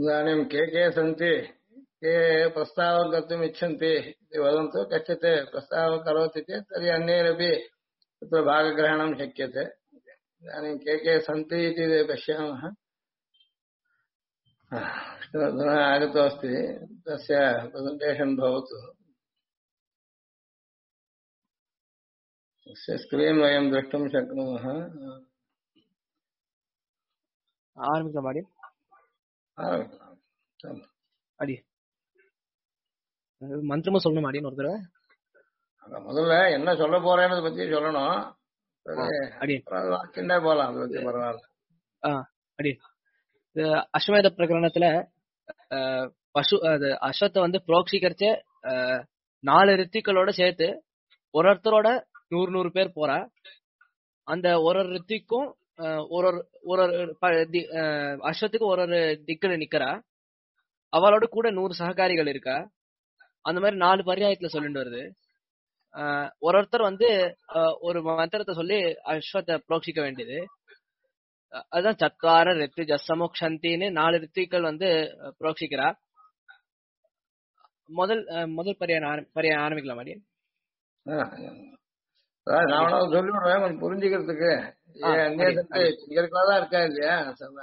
इदानीं के सन्ति के प्रस्तावं कर्तुम् इच्छन्ति इति वदन्तु कश्चित् प्रस्तावं करोति चेत् तर्हि अन्यैरपि तत्र भागग्रहणं शक्यते इदानीं के सन्ति इति पश्यामः विष्णुवर्धनः आगतोऽस्ति तस्य प्रेसेण्टेशन् भवतु तस्य स्क्रीन् वयं द्रष्टुं शक्नुमः ஆரம்பிக்கலாம் மாடி அடி மந்திரமும் சொல்லணும் மாடின்னு ஒரு தடவை முதல்ல என்ன சொல்ல போறேன்னு பத்தி சொல்லணும் அடி வாக்கிண்டே போலாம் அதை பத்தி பரவாயில்ல அடி அஸ்வமேத பிரகரணத்துல பசு அது அஸ்வத்தை வந்து புரோக்ஷிக்கரிச்ச 4 ரித்திகளோட சேர்த்து ஒருத்தரோட 100 பேர் போறா. அந்த ஒரு ரித்திக்கும் ஒரு அஸ்வத்துக்கு ஒரு திக்குல நிக்கிறா. அவளோட கூட 100 சககாரிகள் இருக்கா. அந்த மாதிரி 4 பரியாயத்துல சொல்லிட்டு வருது. ஒருத்தர் வந்து ஒரு மந்திரத்தை சொல்லி அஸ்வத்தை புரோக்ஷிக்க வேண்டியது. அதுதான் சத்வார ரித்து ஜசமுக்ஷந்தின்னு 4 ரித்திகள் வந்து புரோக்ஷிக்கிறா. முதல் பரியாயம் ஆரம்பிக்கலாம் மாடி. நான் சொல்லி விடுவேன் கொஞ்சம் புரிஞ்சுக்கிறதுக்கு. இங்கதான் இருக்கா இல்லையா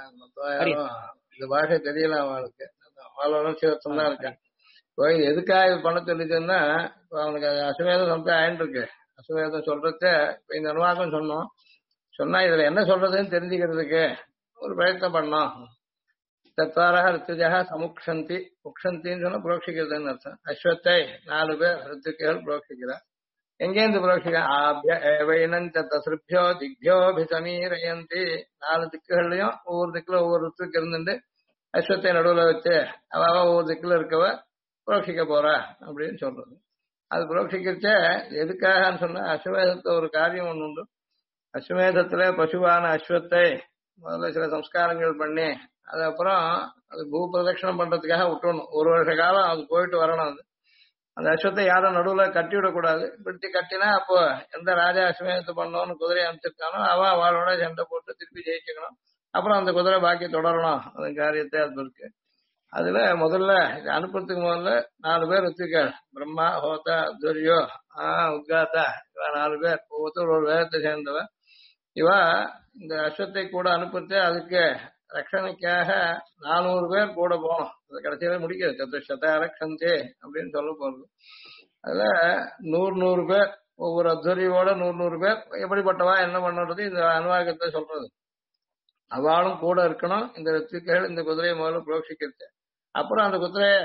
இந்த பாஷை தெரியல அவளுக்கு. அவளோட தான் இருக்கேன். எதுக்காக இது பண்ண சொல்லிச்சுன்னா இப்ப அவனுக்கு அசுவேதம் சொல்லிட்டு ஆயின்னு இருக்கு. அசுவேதம் சொல்றத இப்ப இந்த அனுவாகம் சொன்னா இதுல என்ன சொல்றதுன்னு தெரிஞ்சுக்கிறதுக்கு ஒரு பிரயத்னம் பண்ணோம். தத்வாரா ரித்துஜா சமுக்ஷந்தி முக்ஷந்தின்னு சொன்னா புரோக்ஷிக்கிறதுன்னு அர்த்தம். அஸ்வத்தை 4 பேர் ரித்துக்கள் புரோக்ஷிக்கிறார். எங்கேருந்து புரோக்ஷிக்கிறாபியோ திக்யோபிசமீரயந்தி 4 திக்குகள்லயும் ஒவ்வொரு திக்குல ஒவ்வொரு ரித்துக்கு இருந்துட்டு அஸ்வத்தை நடுவுல வச்சு அவ ஒவ்வொரு திக்குல இருக்கவ புரோக்ஷிக்க போறா அப்படின்னு சொல்றது. அது புரோக்ஷிக்கிச்ச எதுக்காகன்னு சொன்னா அஸ்வமேதத்தை ஒரு காரியம் ஒண்ணு உண்டு. அஸ்வமேதத்துல பசுவான அஸ்வத்தை முதல்ல சில சம்ஸ்காரங்கள் பண்ணி அது அப்புறம் அது பூ பிரதட்சணம் பண்றதுக்காக விட்டுணும். 1 வருஷ காலம் அது போயிட்டு வரணும். அது அந்த அஸ்வத்தை யாரும் நடுவுல கட்டி விடக்கூடாது. பிடிச்சி கட்டினா அப்போ எந்த ராஜா அஸ்வமேதத்தை பண்ணோம்னு குதிரையை அனுப்பிச்சிருக்கானோ அவளோட சண்டை போட்டு திருப்பி ஜெயிச்சுக்கணும். அப்புறம் அந்த குதிரை பாக்கி தொடரணும் அந்த காரியத்தை அது இருக்கு. அதுல முதல்ல அனுப்புறதுக்கு முதல்ல 4 பேர் வச்சிருக்காரு. பிரம்மா ஹோதா துரியோ உத்காத்தா இவ 4 பேர் ஒவ்வொருத்தர் ஒரு வேதத்தை சேர்ந்தவ. இவ இந்த அஸ்வத்தை கூட அனுப்புறது அதுக்கு ரட்சணைக்காக 400 பேர் கூட போனோம். அது கடைசியில முடிக்கிறது சதுஷத ரக்ஷந்தே அப்படின்னு சொல்ல போறது. அதுல 100 பேர் ஒவ்வொரு அத்வரியோட 100 பேர் எப்படிப்பட்டவா என்ன பண்ணுறது இந்த அனுவாகத்தை சொல்றது. அவளும் கூட இருக்கணும். இந்த ரித்துக்கள் இந்த குதிரையை முதல்ல புரோக்ஷிக்கிறது. அப்புறம் அந்த குதிரையை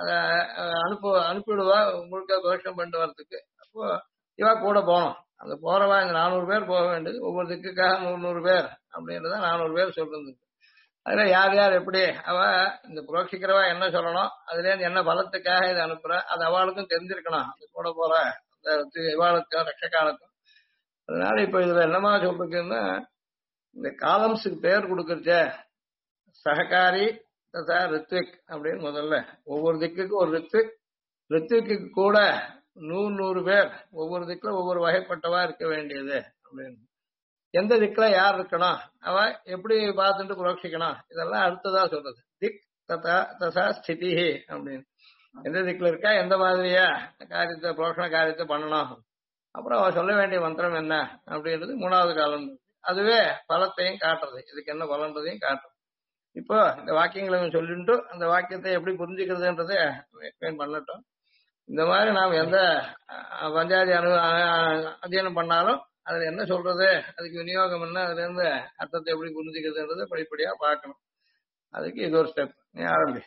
அனுப்பிடுவா முழுக்க புரோஷம் பண்ணிட்டு வர்றதுக்கு. அப்போ இவா கூட போனோம். அந்த போறவா இந்த 400 பேர் போக வேண்டியது. ஒவ்வொரு திக்குக்காக 100 பேர் அப்படின்றத 400 பேர் சொல்றது. அதுல யார் யார் எப்படி அவ இந்த புரோக்ஷிக்கிறவா என்ன சொல்லணும், அதுல இருந்து என்ன பலத்துக்காக இதை அனுப்புற அது அவளுக்கும் தெரிஞ்சிருக்கணும். அது கூட போற அந்த இவாளுக்கும் ரட்சகாலுக்கும். அதனால இப்ப இதுல என்னமா சொல்றதுன்னா இந்த காலம்ஸுக்கு பேர் கொடுக்கறச்ச சககாரி ததா ரித்விக் அப்படின்னு முதல்ல ஒவ்வொரு திக்குக்கு ஒரு ரித்விக்கு கூட 100 பேர் ஒவ்வொரு திக்குல ஒவ்வொரு வகைப்பட்டவா இருக்க வேண்டியது அப்படின்னு. எந்த திக்குல யார் இருக்கணும் அவ எப்படி பார்த்துட்டு புரோக்ஷிக்கணும் இதெல்லாம் அடுத்ததா சொல்றது. திக் ததா ஸ்திதி அப்படின்னு எந்த திக்குல இருக்கா எந்த மாதிரியா காரியத்தை புரோக்ஷண காரியத்தை பண்ணணும். அப்புறம் அவ சொல்ல வேண்டிய மந்திரம் என்ன அப்படின்றது 3வது காலம். அதுவே பலத்தையும் காட்டுறது. இதுக்கு என்ன பலன்றதையும் காட்டுறது. இப்போ இந்த வாக்கியங்களை சொல்லிட்டு அந்த வாக்கியத்தை எப்படி புரிஞ்சுக்கிறதுன்றதை எக்ஸ்பிளைன் பண்ணட்டும். இந்த மாதிரி நாம் எந்த பஞ்சாதி அத்தியனம் பண்ணாலும் அதுல என்ன சொல்றது, அதுக்கு விநியோகம் என்ன, அதுல இருந்து அர்த்தத்தை எப்படி புரிஞ்சுக்கிறதுன்றதை படிப்படியா பார்க்கணும். அதுக்கு இது ஒரு ஸ்டெப். நீ ஆரம்பி.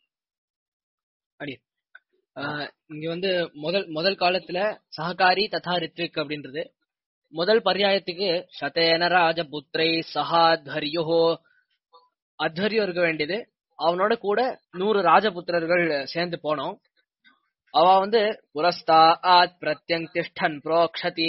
இங்க வந்து முதல் காலத்துல சககாரி ததா ரித்விக் அப்படின்றது முதல் பர்யாயத்துக்கு சதேன ராஜபுத்திரை சஹாத்வரியோ அத்வரியம் இருக்க வேண்டியது. அவனோட கூட 100 ராஜபுத்திரர்கள் சேர்ந்து போனோம். அவ வந்து புரஸ்தாத் பிரத்யங்கிஷ்டன் புரோக்ஷதி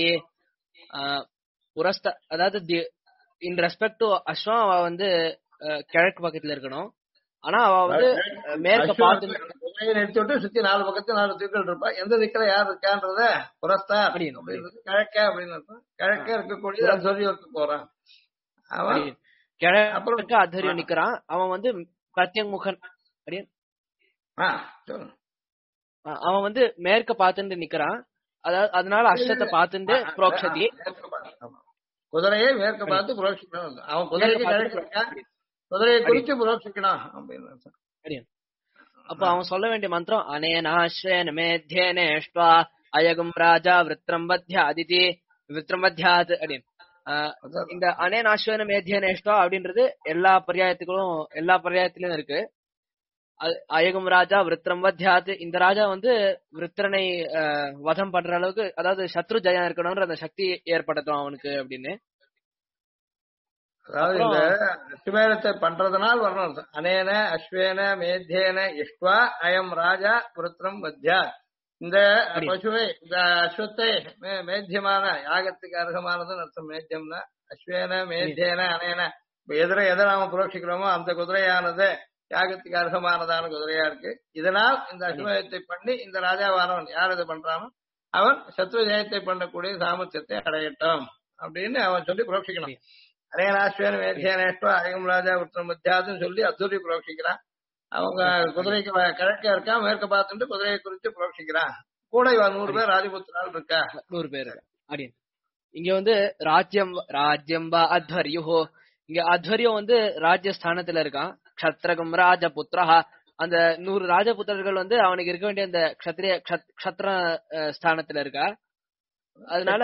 அதாவது இன் ரெஸ்பெக்ட் டு அஸ்வம் அவ வந்து கிழக்கு பக்கத்துல இருக்கணும். ஆனா அவ வந்து மேற்க பார்த்து நிறுத்திவிட்டு சுத்தி 4 பக்கத்துல 4 திக்குகள் இருப்பா. எந்த திக்குல யார் இருக்கான்றத புரஸ்தா கிழக்க அப்படின்னு இருக்கும். கிழக்க இருக்கக்கூடிய அத்வரியோக்கு போறான். அவன் கிழக்கு அத்வரியம் நிக்கிறான். அவன் வந்து பிரத்யங்முகன் அடியன் சொல்லுங்க. அவன் வந்து மேற்க பார்த்துட்டு நிக்கிறான். அதாவது அதனால அஸ்வத்தை பார்த்துட்டு புரோக்ஷதி. குதிரையை மேற்க பார்த்து புரோக்ஷிக்கணும். அவன் குதிரைக்கு கிழக்கு குதிரையை குறிச்சு புரோக்ஷிக்கணும் அப்படின்னு. அப்ப அவன் சொல்ல வேண்டிய மந்திரம் அனேனாஸ்வேன மேத்யேனேஷ்வா அயகும் ராஜா விருத்ரம் வத்யாதிதி விருத்ரம் வத்யாத் அப்படின்னு. இந்த அனேனாஸ்வேன மேத்யேனேஷ்வா அப்படின்றது எல்லா பர்யாயத்திலும் இருக்கு. அயகும் ராஜா விருத்ரம் வத்யாத், இந்த ராஜா வந்து விருத்திரனை வதம் பண்ற அளவுக்கு, அதாவது சத்ரு ஜெயம் இருக்கணும்ன்ற அந்த சக்தி ஏற்படுத்தும் அவனுக்கு அப்படின்னு. அதாவது இந்த அஸ்வேனத்தை பண்றதுனால் வரணும். அனேன அஸ்வேன மேத்யேன இஷ்வா அயம் ராஜா விருத்ரம் வத்யா. இந்த பசுவை இந்த அஸ்வத்தை மேத்தியமான யாகத்துக்கு அர்ஹமானதுன்னு அர்த்தம். மேத்தியம்னா அஸ்வேன மேத்தியேன அனேன எதை நாம புரோட்சிக்கிறோமோ அந்த குதிரையானது யாகத்துக்கு அர்ஹமானதான குதிரையா இருக்கு. இதனால் இந்த அஸ்வயத்தை பண்ணி இந்த ராஜாவானவன் யார் இதை பண்றானோ அவன் சத்ரு ஜெயத்தை பண்ணக்கூடிய சாமர்த்தியத்தை அடையட்டும் அப்படின்னு அவன் சொல்லி புரோட்சிக்கணும். அனேனாஸ்வேன மேத்தியேனேஷ்வா அயகம் ராஜா விருத்ரம் வத்யாதுன்னு சொல்லி அத்தூரி புரோட்சிக்கிறான். அவங்க குதிரைக்கு கிழக்க இருக்கான், மேற்க பார்த்துட்டு குதிரையை குறித்து புரோட்சிக்கிறான். கூட 100 பேர் ராஜபுத்திரால் இருக்கா. 100 பேர் அப்படின்னு. இங்க வந்து ராஜ்யம் வா அத்வர்யோ, இங்க அத்வரியம் வந்து ராஜ்யஸ்தானத்துல இருக்கான். க்ஷத்ரகம் ராஜபுத்திரா, அந்த 100 ராஜபுத்திரர்கள் வந்து அவனுக்கு இருக்க வேண்டிய அந்த க்ஷத்ர ஸ்தானத்துல இருக்கா. அதனால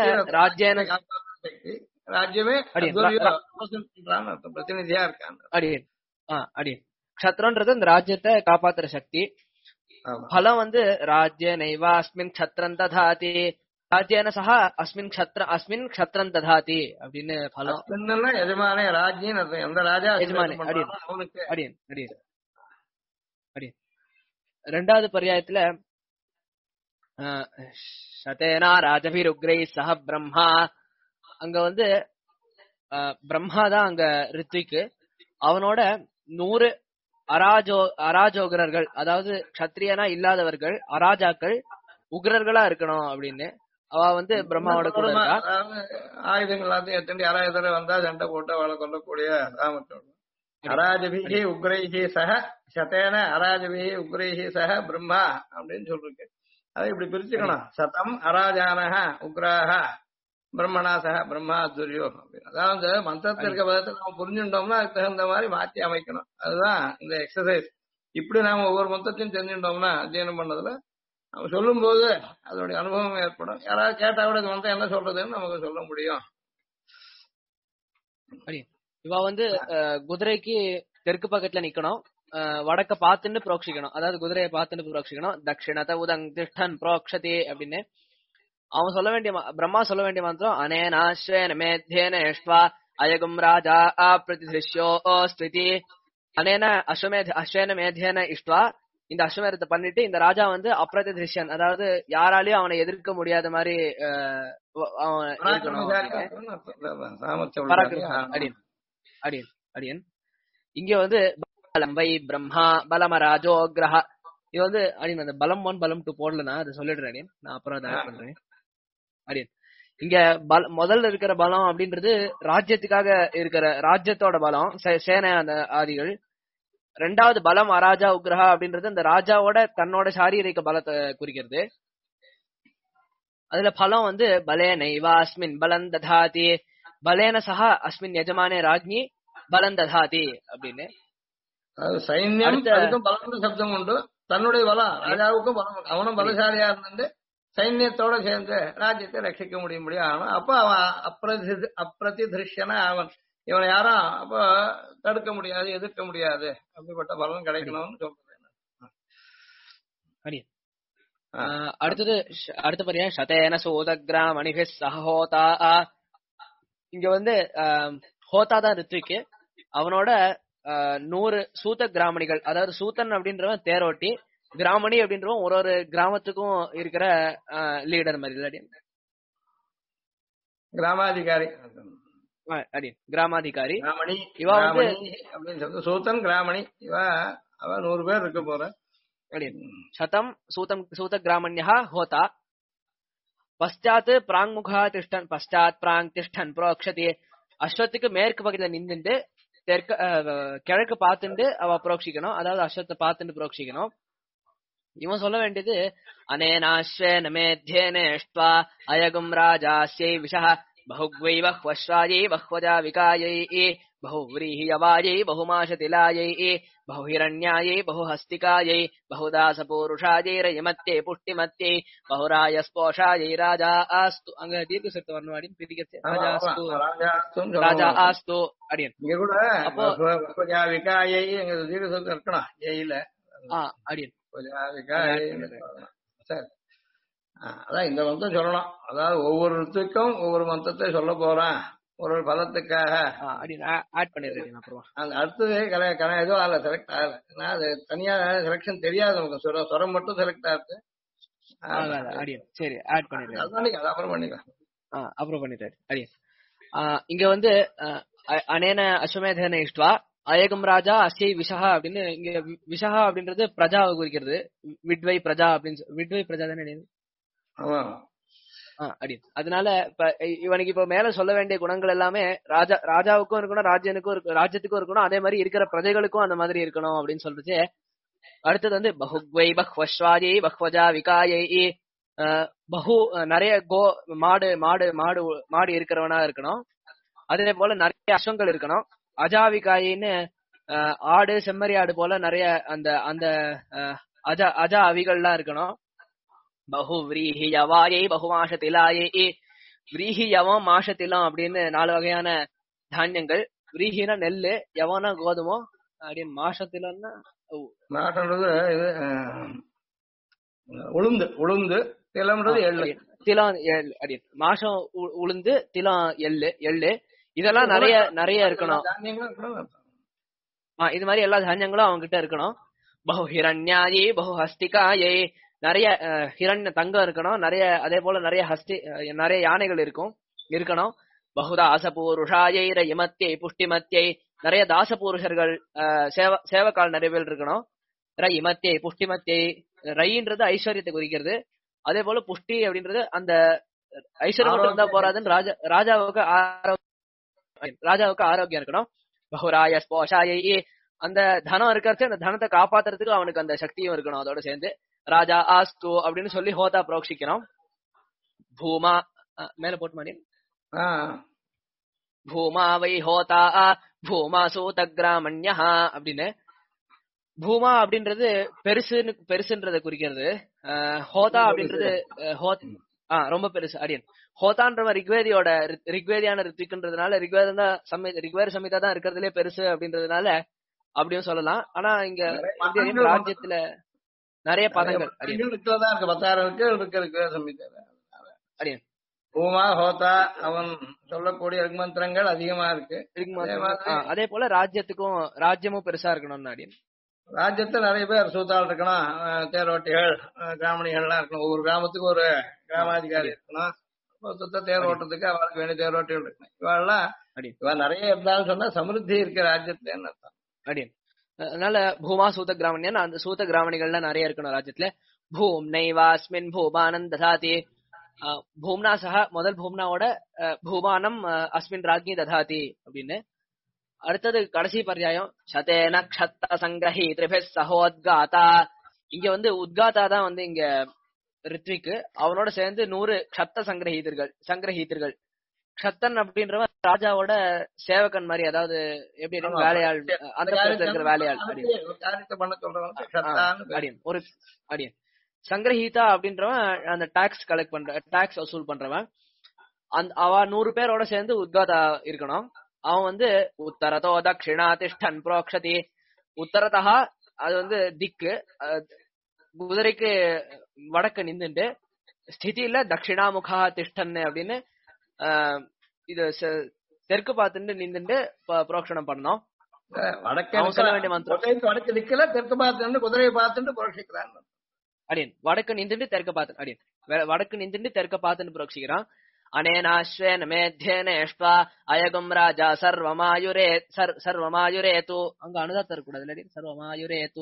ராஜ்யமே பிரதிநிதியா இருக்கான். அடியன் க்ஷத்ரன்றது அந்த ராஜ்யத்தை காப்பாத்துற சக்தி. பலம் வந்து ராஜ்ய நைவா அஸ்மின் க்ஷத்ரன் ததாதி ராஜ்யன சஹ அஸ்மின் க்ஷத்ரன் ததாதி அப்படின்னு பலம். எஜமானே ராஜ்யம் எந்த ராஜா எஜமானே. அடியன் ரெண்டாவது பர்யாயத்துல சதேனா ராஜபிருக்ரை சஹ பிரம்மா, அங்க வந்து பிரம்மா தான் அங்க ரித்விக்கு, அவனோட 100 அராஜோகரர்கள், அதாவது க்ஷத்ரியனா இல்லாதவர்கள், அராஜாக்கள் உக்ரர்களா இருக்கணும் அப்படின்னு அவ வந்து பிரம்மாவோட கூட இருக்கா. ஆயுதங்கள் எத்தனை யாராவது வந்தா சண்டை போட்டு அவளை கொல்லக்கூடிய ராமத்தோடு அராஜபிகி உக்ரைஹி சக சதேன அராஜபிகி உக்ரைஹி சக பிரம்மா அப்படின்னு சொல்லிருக்கு. அதை இப்படி பிரிச்சுக்கணும். சதம் அராஜானஹ உக்ராஹ பிரம்மணா சக பிரம்மா துரியோ அப்படின்னு. அதாவது மந்திரத்தில் இருக்க பதத்தை நம்ம புரிஞ்சுட்டோம்னா அதுக்கு தகுந்த மாதிரி மாற்றி அமைக்கணும். அதுதான் இந்த எக்ஸசைஸ். இப்படி நாம ஒவ்வொரு மந்திரத்தையும் தெரிஞ்சுட்டோம்னா அத்தியனம் பண்ணதுல நம்ம சொல்லும் போது அதனுடைய அனுபவம் ஏற்படும். யாராவது கேட்டா கூட இது மந்திரம் என்ன சொல்றதுன்னு நமக்கு சொல்ல முடியும். இவ வந்து குதிரைக்கு தெற்கு பக்கத்துல நிக்கணும், வடக்க பார்த்துன்னு புரோக்ஷிக்கணும். அதாவது குதிரையை பார்த்துன்னு புரோக்ஷிக்கணும். தட்சிணத உதங் திஷ்டன் புரோக்ஷதி அப்படின்னு அவன் சொல்ல வேண்டிய பிரம்மா சொல்ல வேண்டிய மந்திரம் அனேனாஸ்வேன மேத்யேனேஷ்வா அயகும் ராஜா அப்ரதிதிருஷ்யோ ஸ்திதி. அனேன அஸ்வேன மேத்யேன இஷ்வா, இந்த அஸ்வமேதத்தை பண்ணிட்டு இந்த ராஜா வந்து அப்ரதிதிருஷ்யன், அதாவது யாராலையும் அவனை எதிர்க்க முடியாத மாதிரி அடியன். இங்க வந்து பலம்பை பிரம்மா பலமராஜோ கிரஹ, இது வந்து அடியன் அந்த பலம் 1 பலம் 2 போடலனா அதை சொல்லிடுறேன் அடியன், நான் அப்புறம் அதை ஆட் பண்றேன் அடியன். இங்க முதல்ல இருக்கிற பலம் அப்படின்றது ராஜ்யத்துக்காக இருக்கிற ராஜ்யத்தோட பலம், சேனை அந்த ஆதிகள். ரெண்டாவது பலம் அராஜா உக்ரஹா அப்படின்றது அந்த ராஜாவோட தன்னோட சாரீரிக பலத்தை குறிக்கிறது. அதுல பலம் வந்து பலேனை வா அஸ்மின் பலம் ததாதி பலேன சஹா அஸ்மின் எஜமானே ராஜ்ஞி பலம் ததாதி அப்படின்னு. சைன்யம் பலம் சப்தம் உண்டு. தன்னுடைய பலம் ராஜாவுக்கும் பலம், அவனும் பலசாலியா இருந்து சைன்யத்தோட சேர்ந்து ராஜ்யத்தை ரட்சிக்க முடியும். ஆனா அப்ப அவன் அப்பிரதிதிருஷ்யனா அவன், இவனை யாரும் அப்ப தடுக்க முடியாது, எதிர்க்க முடியாது. அப்படிப்பட்ட பலன் கிடைக்கணும்னு சொல்றேன். அடுத்த பரியா சதேன சூதக்ராம் அணிபிஸ் சஹோதா. இங்க வந்து ஹோதா தான் ரித்விக்கு, அவனோட 100 சூத கிராமணிகள், அதாவது சூதன் அப்படின்றவன் தேரோட்டி, கிராமணி அப்படின்றவன் ஒரு கிராமத்துக்கும் இருக்கிற லீடர் மாதிரி இல்லாடி கிராமாதிகாரி. கிராமாதிகாரி இவ வந்து அப்படின்னு சொல்றது சூதன் கிராமணி. இவ அவ 100 பேர் இருக்க போற. சதம் சூத கிராமண்யா ஹோதா. பஷ்டாத் பிராங்முகா திஷ்டன் பஷ்டாத் பிராங் திஷ்டன் புரோக்ஷதி. அஸ்வத்துக்கு மேற்கு பக்கத்துல நின்றுட்டு தெற்கு கிழக்கு பார்த்துட்டு அவ புரோக்ஷிக்கணும், அதாவது அஸ்வத்தை பார்த்துட்டு புரோக்ஷிக்கணும். இவன் சொல்ல வேண்டியது அனேனாஸ்வேன மேத்யேனேஷ்ட்வா அயகும் ராஜாஸ்யை விஷஹ பஹுக்வை பஹ்வஸ்வாயை பஹ்வஜா விகாயை பஹுவ்ரீஹி யவாயை பஹுமாஷதிலாயை பஹுஹிரண்யாயை பஹுஹஸ்திகாயை பஹுதாசபூருஷாயை ரயமத்யை புஷ்டிமத்யை பஹுராயஸ்போஷாயை ராஜா ஆஸ்து. அங்க தீர்க்க சக்தி வரணும் பிரிக்கச்சு ராஜா ஆஸ்து அடியன். இங்க கூட பஹுவஜா விகாயை தீர்க்க சக்தி இருக்கணும் ஜெயில அடியன். சரி, அதான் இந்த மந்திரம் சொல்லணும். அதாவது ஒவ்வொரு ரித்துக்கும் ஒவ்வொரு மந்திரத்தை சொல்ல போறான் ஒரு பதத்துக்காக. அந்த அடுத்தது எதுவும் ஆகல, செலக்ட் ஆகல. ஏன்னா அது தனியா செலக்ஷன் தெரியாது நமக்கு, சொரம் மட்டும் செலக்ட் ஆகுது. சரி ஆட் பண்ணிடுறேன், அப்புறம் பண்ணிக்கலாம். அப்புறம் பண்ணிட்டாரு அடியன். இங்க வந்து அனேன அஸ்வமேதேன இஷ்ட்வா அயகம் ராஜா அஸ்யை விஷஹா அப்படின்னு, இங்க விஷஹா அப்படின்றது பிரஜாவை குறிக்கிறது. விட்வை பிரஜா அப்படின்னு, விட்வை பிரஜா தானே அடியன். அதனால இப்ப இவனுக்கு இப்ப மேல சொல்ல வேண்டிய குணங்கள் எல்லாமே ராஜாவுக்கும் இருக்கணும், ராஜ்யத்துக்கும் இருக்கணும், அதே மாதிரி இருக்கிற பிரஜைகளுக்கும் அந்த மாதிரி இருக்கணும் அப்படின்னு சொல்லிச்சு. அடுத்தது வந்து பஹுக்வை பஹ்வஸ்வாயை பஹ்வஜா விகாயை, பஹு நிறைய மாடு மாடு மாடு மாடு இருக்கிறவனா இருக்கணும். அதே போல நிறைய அஸ்வங்கள் இருக்கணும். அஜாவிகாயின்னு ஆடு செம்மறி ஆடு போல நிறைய அந்த அந்த அஜா அவிகள்லாம் இருக்கணும். பஹு விரீஹி யவாயை பஹுமாஷதிலாயை, விரீஹி யவம் மாஷத்திலம் அப்படின்னு 4 வகையான தானியங்கள். விரீஹினா நெல்லு, யவனா கோதுமோ அப்படின்னு, மாஷத்திலம்னா உளுந்து, உளுந்து திலம்ன்றது எள்ளு, திலம் எள் அப்படின்னு. மாஷம் உளுந்து, திலம் எள்ளு எள்ளு இதெல்லாம் நிறைய நிறைய இருக்கணும். இது மாதிரி எல்லா தானியங்களும் அவங்க கிட்ட இருக்கணும். பஹு ஹிரண்யாயை பஹு ஹஸ்திகாயை, நிறைய ஹிரண்ய தங்கம் இருக்கணும். நிறைய அதே போல நிறைய நிறைய யானைகள் இருக்கணும். பகுதாசபூருஷாயை ரயமத்யை புஷ்டிமத்யை, நிறைய தாசபூருஷர்கள் சேவக்கால் நிறைய பேர் இருக்கணும். ரயிமத்யை புஷ்டிமத்யை, ரயின்றது ஐஸ்வர்யத்தை குறிக்கிறது. அதே போல புஷ்டி அப்படின்றது அந்த ஐஸ்வர்யம் மட்டும் இருந்தா போறாதுன்னு ராஜாவுக்கு ஆரோக்கியம் இருக்கணும். பஹுராய ஸ்போஷாயை, அந்த தனம் இருக்கிறது, அந்த தனத்தை காப்பாத்துறதுக்கு அவனுக்கு அந்த சக்தியும் இருக்கணும். அதோட சேர்ந்து ராஜா ஆஸ்து அப்படின்னு சொல்லி ஹோதா புரோக்ஷிக்கணும். பூமா மேல போட்டு மாடி பூமா வை ஹோதா பூமா சூத கிராமண்யா அப்படின்னு. பூமா அப்படின்றது பெருசுன்றதை குறிக்கிறது. ஹோதா அப்படின்றது ரொம்ப பெருசு அடியன். ஹோதான்ற ரிக்வேதியான ரித்விக்ன்றதுனால ரிக்வேத சமிதா தான் இருக்கிறதுலே பெருசு அப்படின்றதுனால அப்படியும் சொல்லலாம். ஆனா இங்க ராஜ்யத்துல நிறைய பதங்கள் அடியன். பூமா ஹோதா அவன் சொல்லக்கூடிய ரிக்மந்திரங்கள் அதிகமா இருக்கு. அதே போல ராஜ்யமும் பெருசா இருக்கணும்னு அடியன். ராஜ்யத்துல நிறைய பேர் சூத்தாள் இருக்கணும், தேரோட்டிகள் கிராமணிகள்லாம் இருக்கணும். ஒவ்வொரு கிராமத்துக்கு ஒரு கிராமாதிகாரி இருக்கணும். தேர் ஓட்டத்துக்கு அவருக்கு வேண்டிய தேரோட்டிகள் இருக்கணும். இவெல்லாம் நிறைய இருந்தாலும் சொன்னா சமிருத்தி இருக்க ராஜ்யத்துல அர்த்தம் அடியன். அதனால பூமா சூத கிராமணியன், அந்த சூத கிராமணிகள்லாம் நிறைய இருக்கணும் ராஜ்யத்துல. பூம்னைவாஸ்மின் பூமானந்த் ததாதி, பூம்னா சக முதல் பூம்னாவோட பூமானம் அஸ்மின் ராஜ்ஞி ததாதி அப்படின்னு. அடுத்தது கடைசி பர்யாயம் சதேன க்ஷத்த சங்கிரஹி திரிபிஸ் சஹோத்காதா. இங்க வந்து உத்காதா தான் வந்து இங்க ரித்விக்கு, அவனோட சேர்ந்து 100 க்ஷத்த சங்கிரஹீதர்கள். க்ஷத்தன் அப்படின்றவன் ராஜாவோட சேவகன் மாதிரி, அதாவது எப்படி வேலையாள், அந்த இருக்கிற வேலையாள் அடியன். ஒரு அடியன் சங்கிரஹீதா அப்படின்றவன் அந்த டாக்ஸ் வசூல் பண்றவன். அவ 100 பேரோட சேர்ந்து உத்காதா இருக்கணும். அவன் வந்து உத்தரதோ தட்சிணா திஷ்டன் புரோக்ஷதி, உத்தரதா அது வந்து திக்கு, குதிரைக்கு வடக்கு நின்றுட்டு, ஸ்திதியில தட்சிணாமுகா திஷ்டன் அப்படின்னு இது தெற்கு பார்த்துட்டு நின்றுட்டு புரோக்ஷணம் பண்ணோம். வடக்கு திக்கல தெற்கு பார்த்து குதிரையை பார்த்துட்டு புரோக்ஷிக்கிறான் அடியன். வடக்கு நின்றுட்டு தெற்க பார்த்து அடியன், வடக்கு நின்றுட்டு தெற்க பார்த்துட்டு புரோக்ஷிக்கிறான். அனேனாஸ்வேன மேத்யேனேஷ்ட்வா அயகும் ராஜா சர்வமாயுரேது. அங்க அனுதாத்தம் இருக்கக்கூடாது, சர்வமாயுரேது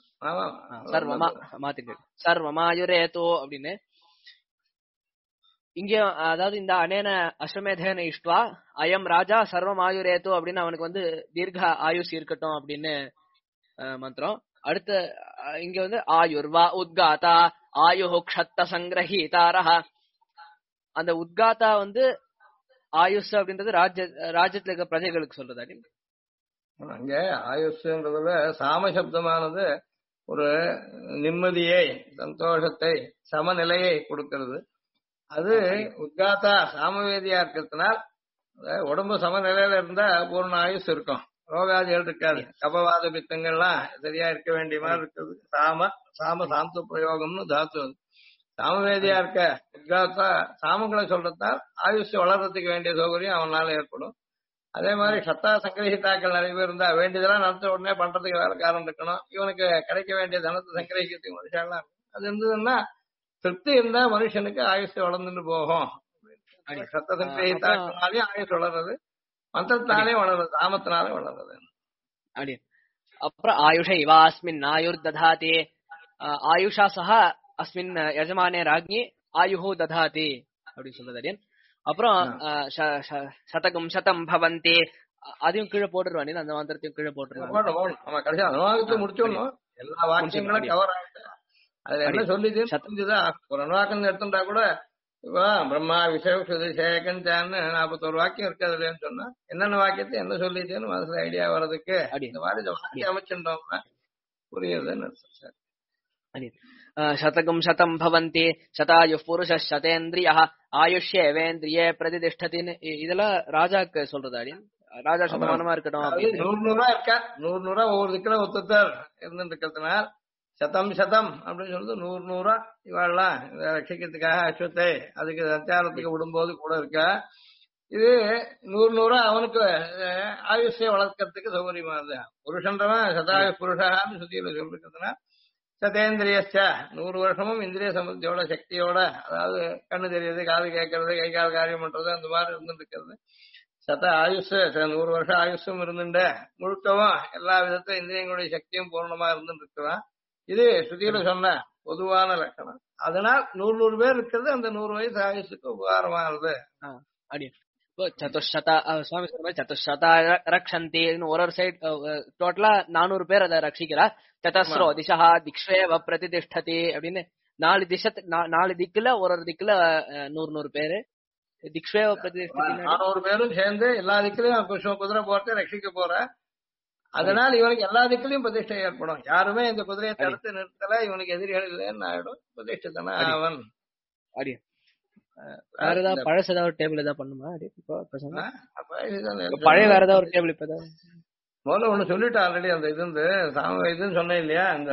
சர்வமாயுரேது அப்படின்னு. இங்க அதாவது இந்த அனேன அஸ்வமேதேன இஷ்டுவா அயம் ராஜா சர்வம் ஆயுரேத்து அப்படின்னு அவனுக்கு வந்து தீர்க்க ஆயுஸ் இருக்கட்டும் அப்படின்னு மந்திரம். அடுத்த இங்க வந்து ஆயுர்வா உத்காதா ஆயு க்ஷத்த சங்கிரஹீதாரஹ. அந்த உத்காதா வந்து ஆயுஷ் அப்படின்றது ராஜ்யத்துல இருக்க பிரஜைகளுக்கு சொல்றது. அங்க ஆயுஷ்ன்றதுல சாம சப்தமானது ஒரு நிம்மதியை, சந்தோஷத்தை, சமநிலையை கொடுக்கிறது. அது உத்காத்தா சாமவேதியா இருக்கிறதுனால் உடம்பு சமநிலையில இருந்தா பூர்ண ஆயுஷ் இருக்கும், ரோகாதிகள் இருக்காது, கபவாத பித்தங்கள்லாம் சரியா இருக்க வேண்டிய மாதிரி இருக்குது. சாம சாந்த பிரயோகம்னு தாத்து. அது சாமவேதியா இருக்க உத்காத்தா சாமங்களை சொல்றதுனால் ஆயுஷ் வளர்றதுக்கு வேண்டிய சௌகரியம் அவனால ஏற்படும். அதே மாதிரி சத்தா சங்கிரகிதாக்கள் நிறைய பேர் இருந்தா வேண்டியதெல்லாம் நடத்த உடனே பண்றதுக்கு வேலை காரணம் இருக்கணும். இவனுக்கு கிடைக்க வேண்டிய தனத்தை சங்கிரகிக்கிறதுக்கு மனுஷன்லாம் அது இருந்ததுன்னா திருப்தி இருந்தா மனுஷனுக்கு ஆயுஷ் வளர்ந்துட்டு போகும். சத்த சங்கிரகிதாக்களாலேயும் ஆயுஷ் வளர்றது, மந்திரத்தினாலே வளர்றது, சாமத்தினாலே வளர்றது. அப்புறம் ஆயுஷ இவா அஸ்மின் ஆயுர் ததாதி ஆயுஷா சஹ அஸ்மின் யஜமானே ராஜ்ஞி ஆயுஹோ ததாதி அப்படின்னு சொல்றது. அப்புறம் சதகம் சதம் பவந்தி அதையும் கீழே போட்டுருவானே, அந்த மந்திரத்தையும் கீழே போட்டுருவாங்க. முடிச்சோம். எல்லா வாக்கியங்களும் கவர் ஆயிட்டு அதுல என்ன சொல்லிதுதான் ஒரு அனுவாக்கம் எடுத்துட்டா கூட பிரம்மா விஷேகன் 41 வாக்கியம் இருக்கு அதுலன்னு சொன்னா என்னென்ன வாக்கியத்தை என்ன சொல்லிதுன்னு மனசுல ஐடியா வர்றதுக்கு இந்த மாதிரி வாக்கியம் அமைச்சுட்டோம்னா புரியுதுன்னு சார். சதகம் சதம் பவந்தி சதாயு புருஷ சதேந்திரிய ஆயுஷ்யேவேந்திரியே பிரதிதிஷ்டத்தின் இதெல்லாம் ராஜாக்கு சொல்றது. ராஜா சதமானமா இருக்கட்டும். 100 இருக்கா, 100 ஒவ்வொரு திக்கில ஒத்தத்தர் இருந்துட்டு இருக்கிறதுனால சதம் சதம் அப்படின்னு சொல்றது 100 இவாள்லாம் ரட்சிக்கிறதுக்காக அஸ்வத்தை அதுக்கு சஞ்சாரத்துக்கு விடும்போது கூட இருக்கா. இது 100 அவனுக்கு ஆயுஷை வளர்க்கறதுக்கு சௌகரியமா இருந்தது. புருஷன்றவன் சதாயு புருஷான்னு சுத்தியில சொல்லிருக்கிறதுனா சதேந்திரியச்ச 100 வருஷமும் இந்திரிய சமர்த்தியோட சக்தியோட, அதாவது கண்ணு தெரியுது, காது கேட்கறது, கை கால் காரியம் பண்றது, அந்த மாதிரி இருந்துட்டு இருக்கிறது. சத ஆயுஷ் 100 வருஷம் ஆயுஷும் இருந்துட்ட முழுக்கவும் எல்லா விதத்தையும் இந்திரியங்களுடைய சக்தியும் பூர்ணமா இருந்துட்டு இருக்கிறான். இது ஸ்ருதியில சொன்ன பொதுவான லட்சணம். அதனால் 100 பேர் இருக்கிறது அந்த 100 வயசு ஆயுஷுக்கு உபகாரமானது. சதுஷதா சுவாமி சொல்ற சதுஷதா ரக்ஷந்தி ஒரு சைட் டோட்டலா 400 பேர் அதை ரட்சிக்கிறா. சதஸ்ரோ திசா திக்ஷேவ பிரதிதிஷ்டதி அப்படின்னு 4 திக்குல ஒரு திக்குல 100 பேரு திக்ஷேவ பிரதிதிஷ்டதி 400 பேரும் சேர்ந்து எல்லா திக்கிலையும் குதிரை போட்டு ரட்சிக்க போற. அதனால இவனுக்கு எல்லா திக்கிலையும் பிரதிஷ்டை ஏற்படும். யாருமே இந்த குதிரையை தடுத்து நிறுத்தல, இவனுக்கு எதிரிகள் இல்லைன்னு ஆயிடும். பிரதிஷ்டை அவன் வேற ஏதாவது பழசு ஏதாவது டேபிள் ஏதாவது பண்ணுமா? பழைய வேற ஏதாவது ஒரு டேபிள் இப்ப முதல்ல ஒண்ணு சொல்லிட்டு ஆல்ரெடி அந்த இதுன்னு சொன்னேன் இல்லையா, அந்த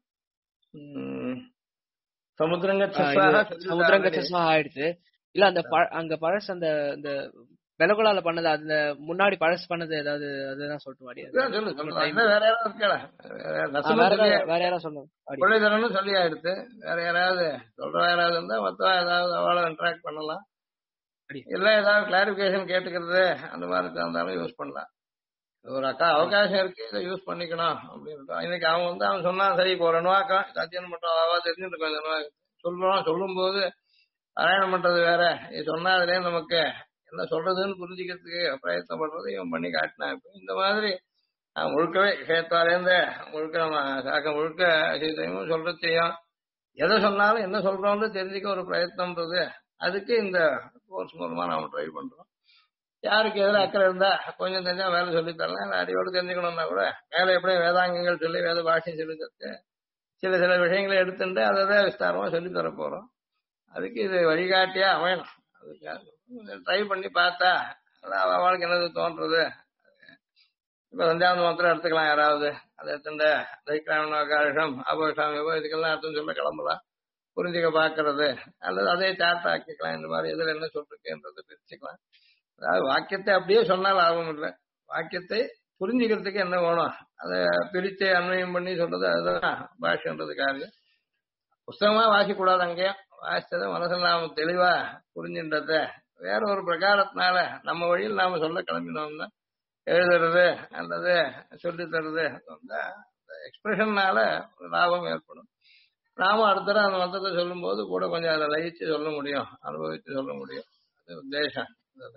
சமுத்திரங்க ஆயிடுச்சு இல்ல. அந்த அங்க பழசு அந்த இந்த வெலகுலால பண்ணது அந்த முன்னாடி பழசு பண்ணது ஏதாவது அதுதான் சொல்லிட்டு மாடி வேற யாராவது இருக்கல, வேற யாராவது சொல்லணும் கொள்ளைதரன்னு சொல்லி ஆயிடுச்சு. வேற யாராவது சொல்ற யாராவது இருந்தா மொத்தம் ஏதாவது அவளை இன்டராக்ட் பண்ணலாம். இல்ல ஏதாவது கிளாரிபிகேஷன் கேட்டுக்கிறது அந்த மாதிரி இருந்தாலும் யூஸ் பண்ணலாம். ஒரு அவகாசம் இருக்கு, இதை யூஸ் பண்ணிக்கணும் அப்படின்னு இன்னைக்கு அவன் சொன்னான். சரி, இப்போ ஒரு அணுவாக்கம் சத்தியம் பண்றோம் தெரிஞ்சுட்டு இருக்கோம். சொல்லும் போது பாராயணம் பண்றது வேற, சொன்னா அதுலயே நமக்கு என்ன சொல்றதுன்னு புரிஞ்சுக்கிறதுக்கு பிரயத்தனம் பண்றது இவன் பண்ணி காட்டினா. இந்த மாதிரி முழுக்கவே விஷயத்தாலேருந்து முழுக்க நம்ம சாக்க முழுக்க சீதையும் சொல்றது செய்யும். எதை சொன்னாலும் என்ன சொல்றோம்னு தெரிஞ்சுக்க ஒரு பிரயத்னம்ன்றது, அதுக்கு இந்த கோர்ஸ் மூலமா நாம ட்ரை பண்றோம். யாருக்கு எதிராக அக்கறை இருந்தா கொஞ்சம் தெரிஞ்சா வேலை சொல்லித்தரலாம். இல்லை அடியோடு தெரிஞ்சுக்கணும்னா கூட மேலே எப்படியும் வேதாங்கங்கள் சொல்லி வேத பாஷையும் சொல்லி தருக்கு சில விஷயங்களை எடுத்துட்டு அதை விஸ்தாரமா சொல்லி தர போறோம். அதுக்கு இது வழிகாட்டியா அமையணும். அதுக்காக ட்ரை பண்ணி பார்த்தா அவளுக்கு என்னது தோன்றது. இப்ப சந்தியாவந்த மாத்திரம் எடுத்துக்கலாம். யாராவது அதை எடுத்துட்டு தைக்கிராமணம் அபோஷாமியோ இதுக்கெல்லாம் அர்த்தம் சொல்ல கிளம்பலாம். புரிஞ்சுக்க பாக்குறது அல்லது அதே சார்ட் ஆக்கிக்கலாம். இந்த மாதிரி இதுல என்ன சொல்றதுன்றது பிரிச்சுக்கலாம். அதாவது வாக்கியத்தை அப்படியே சொன்னால் லாபம் இல்லை. வாக்கியத்தை புரிஞ்சுக்கிறதுக்கு என்ன வேணும் அதை பிரித்து அன்வயம் பண்ணி சொல்றது, அதுதான் பாஷன்றதுக்காக. புஸ்தகமா வாசிக்கூடாது. அங்கேயும் வாசிச்சதை மனசுல நாம தெளிவா புரிஞ்சுன்றத வேற ஒரு பிரகாரத்தினால நம்ம வழியில் நாம சொல்ல கிளம்பினோம்னா எழுதுறது அல்லது சொல்லி தருது எக்ஸ்பிரஷன்னால ஒரு லாபம் ஏற்படும். நாமும் அடுத்த தடவை அந்த மந்திரத்தை சொல்லும் போது கூட கொஞ்சம் அதை லயிச்சு சொல்ல முடியும், அனுபவிச்சு சொல்ல முடியும். அது உத்தேசம்.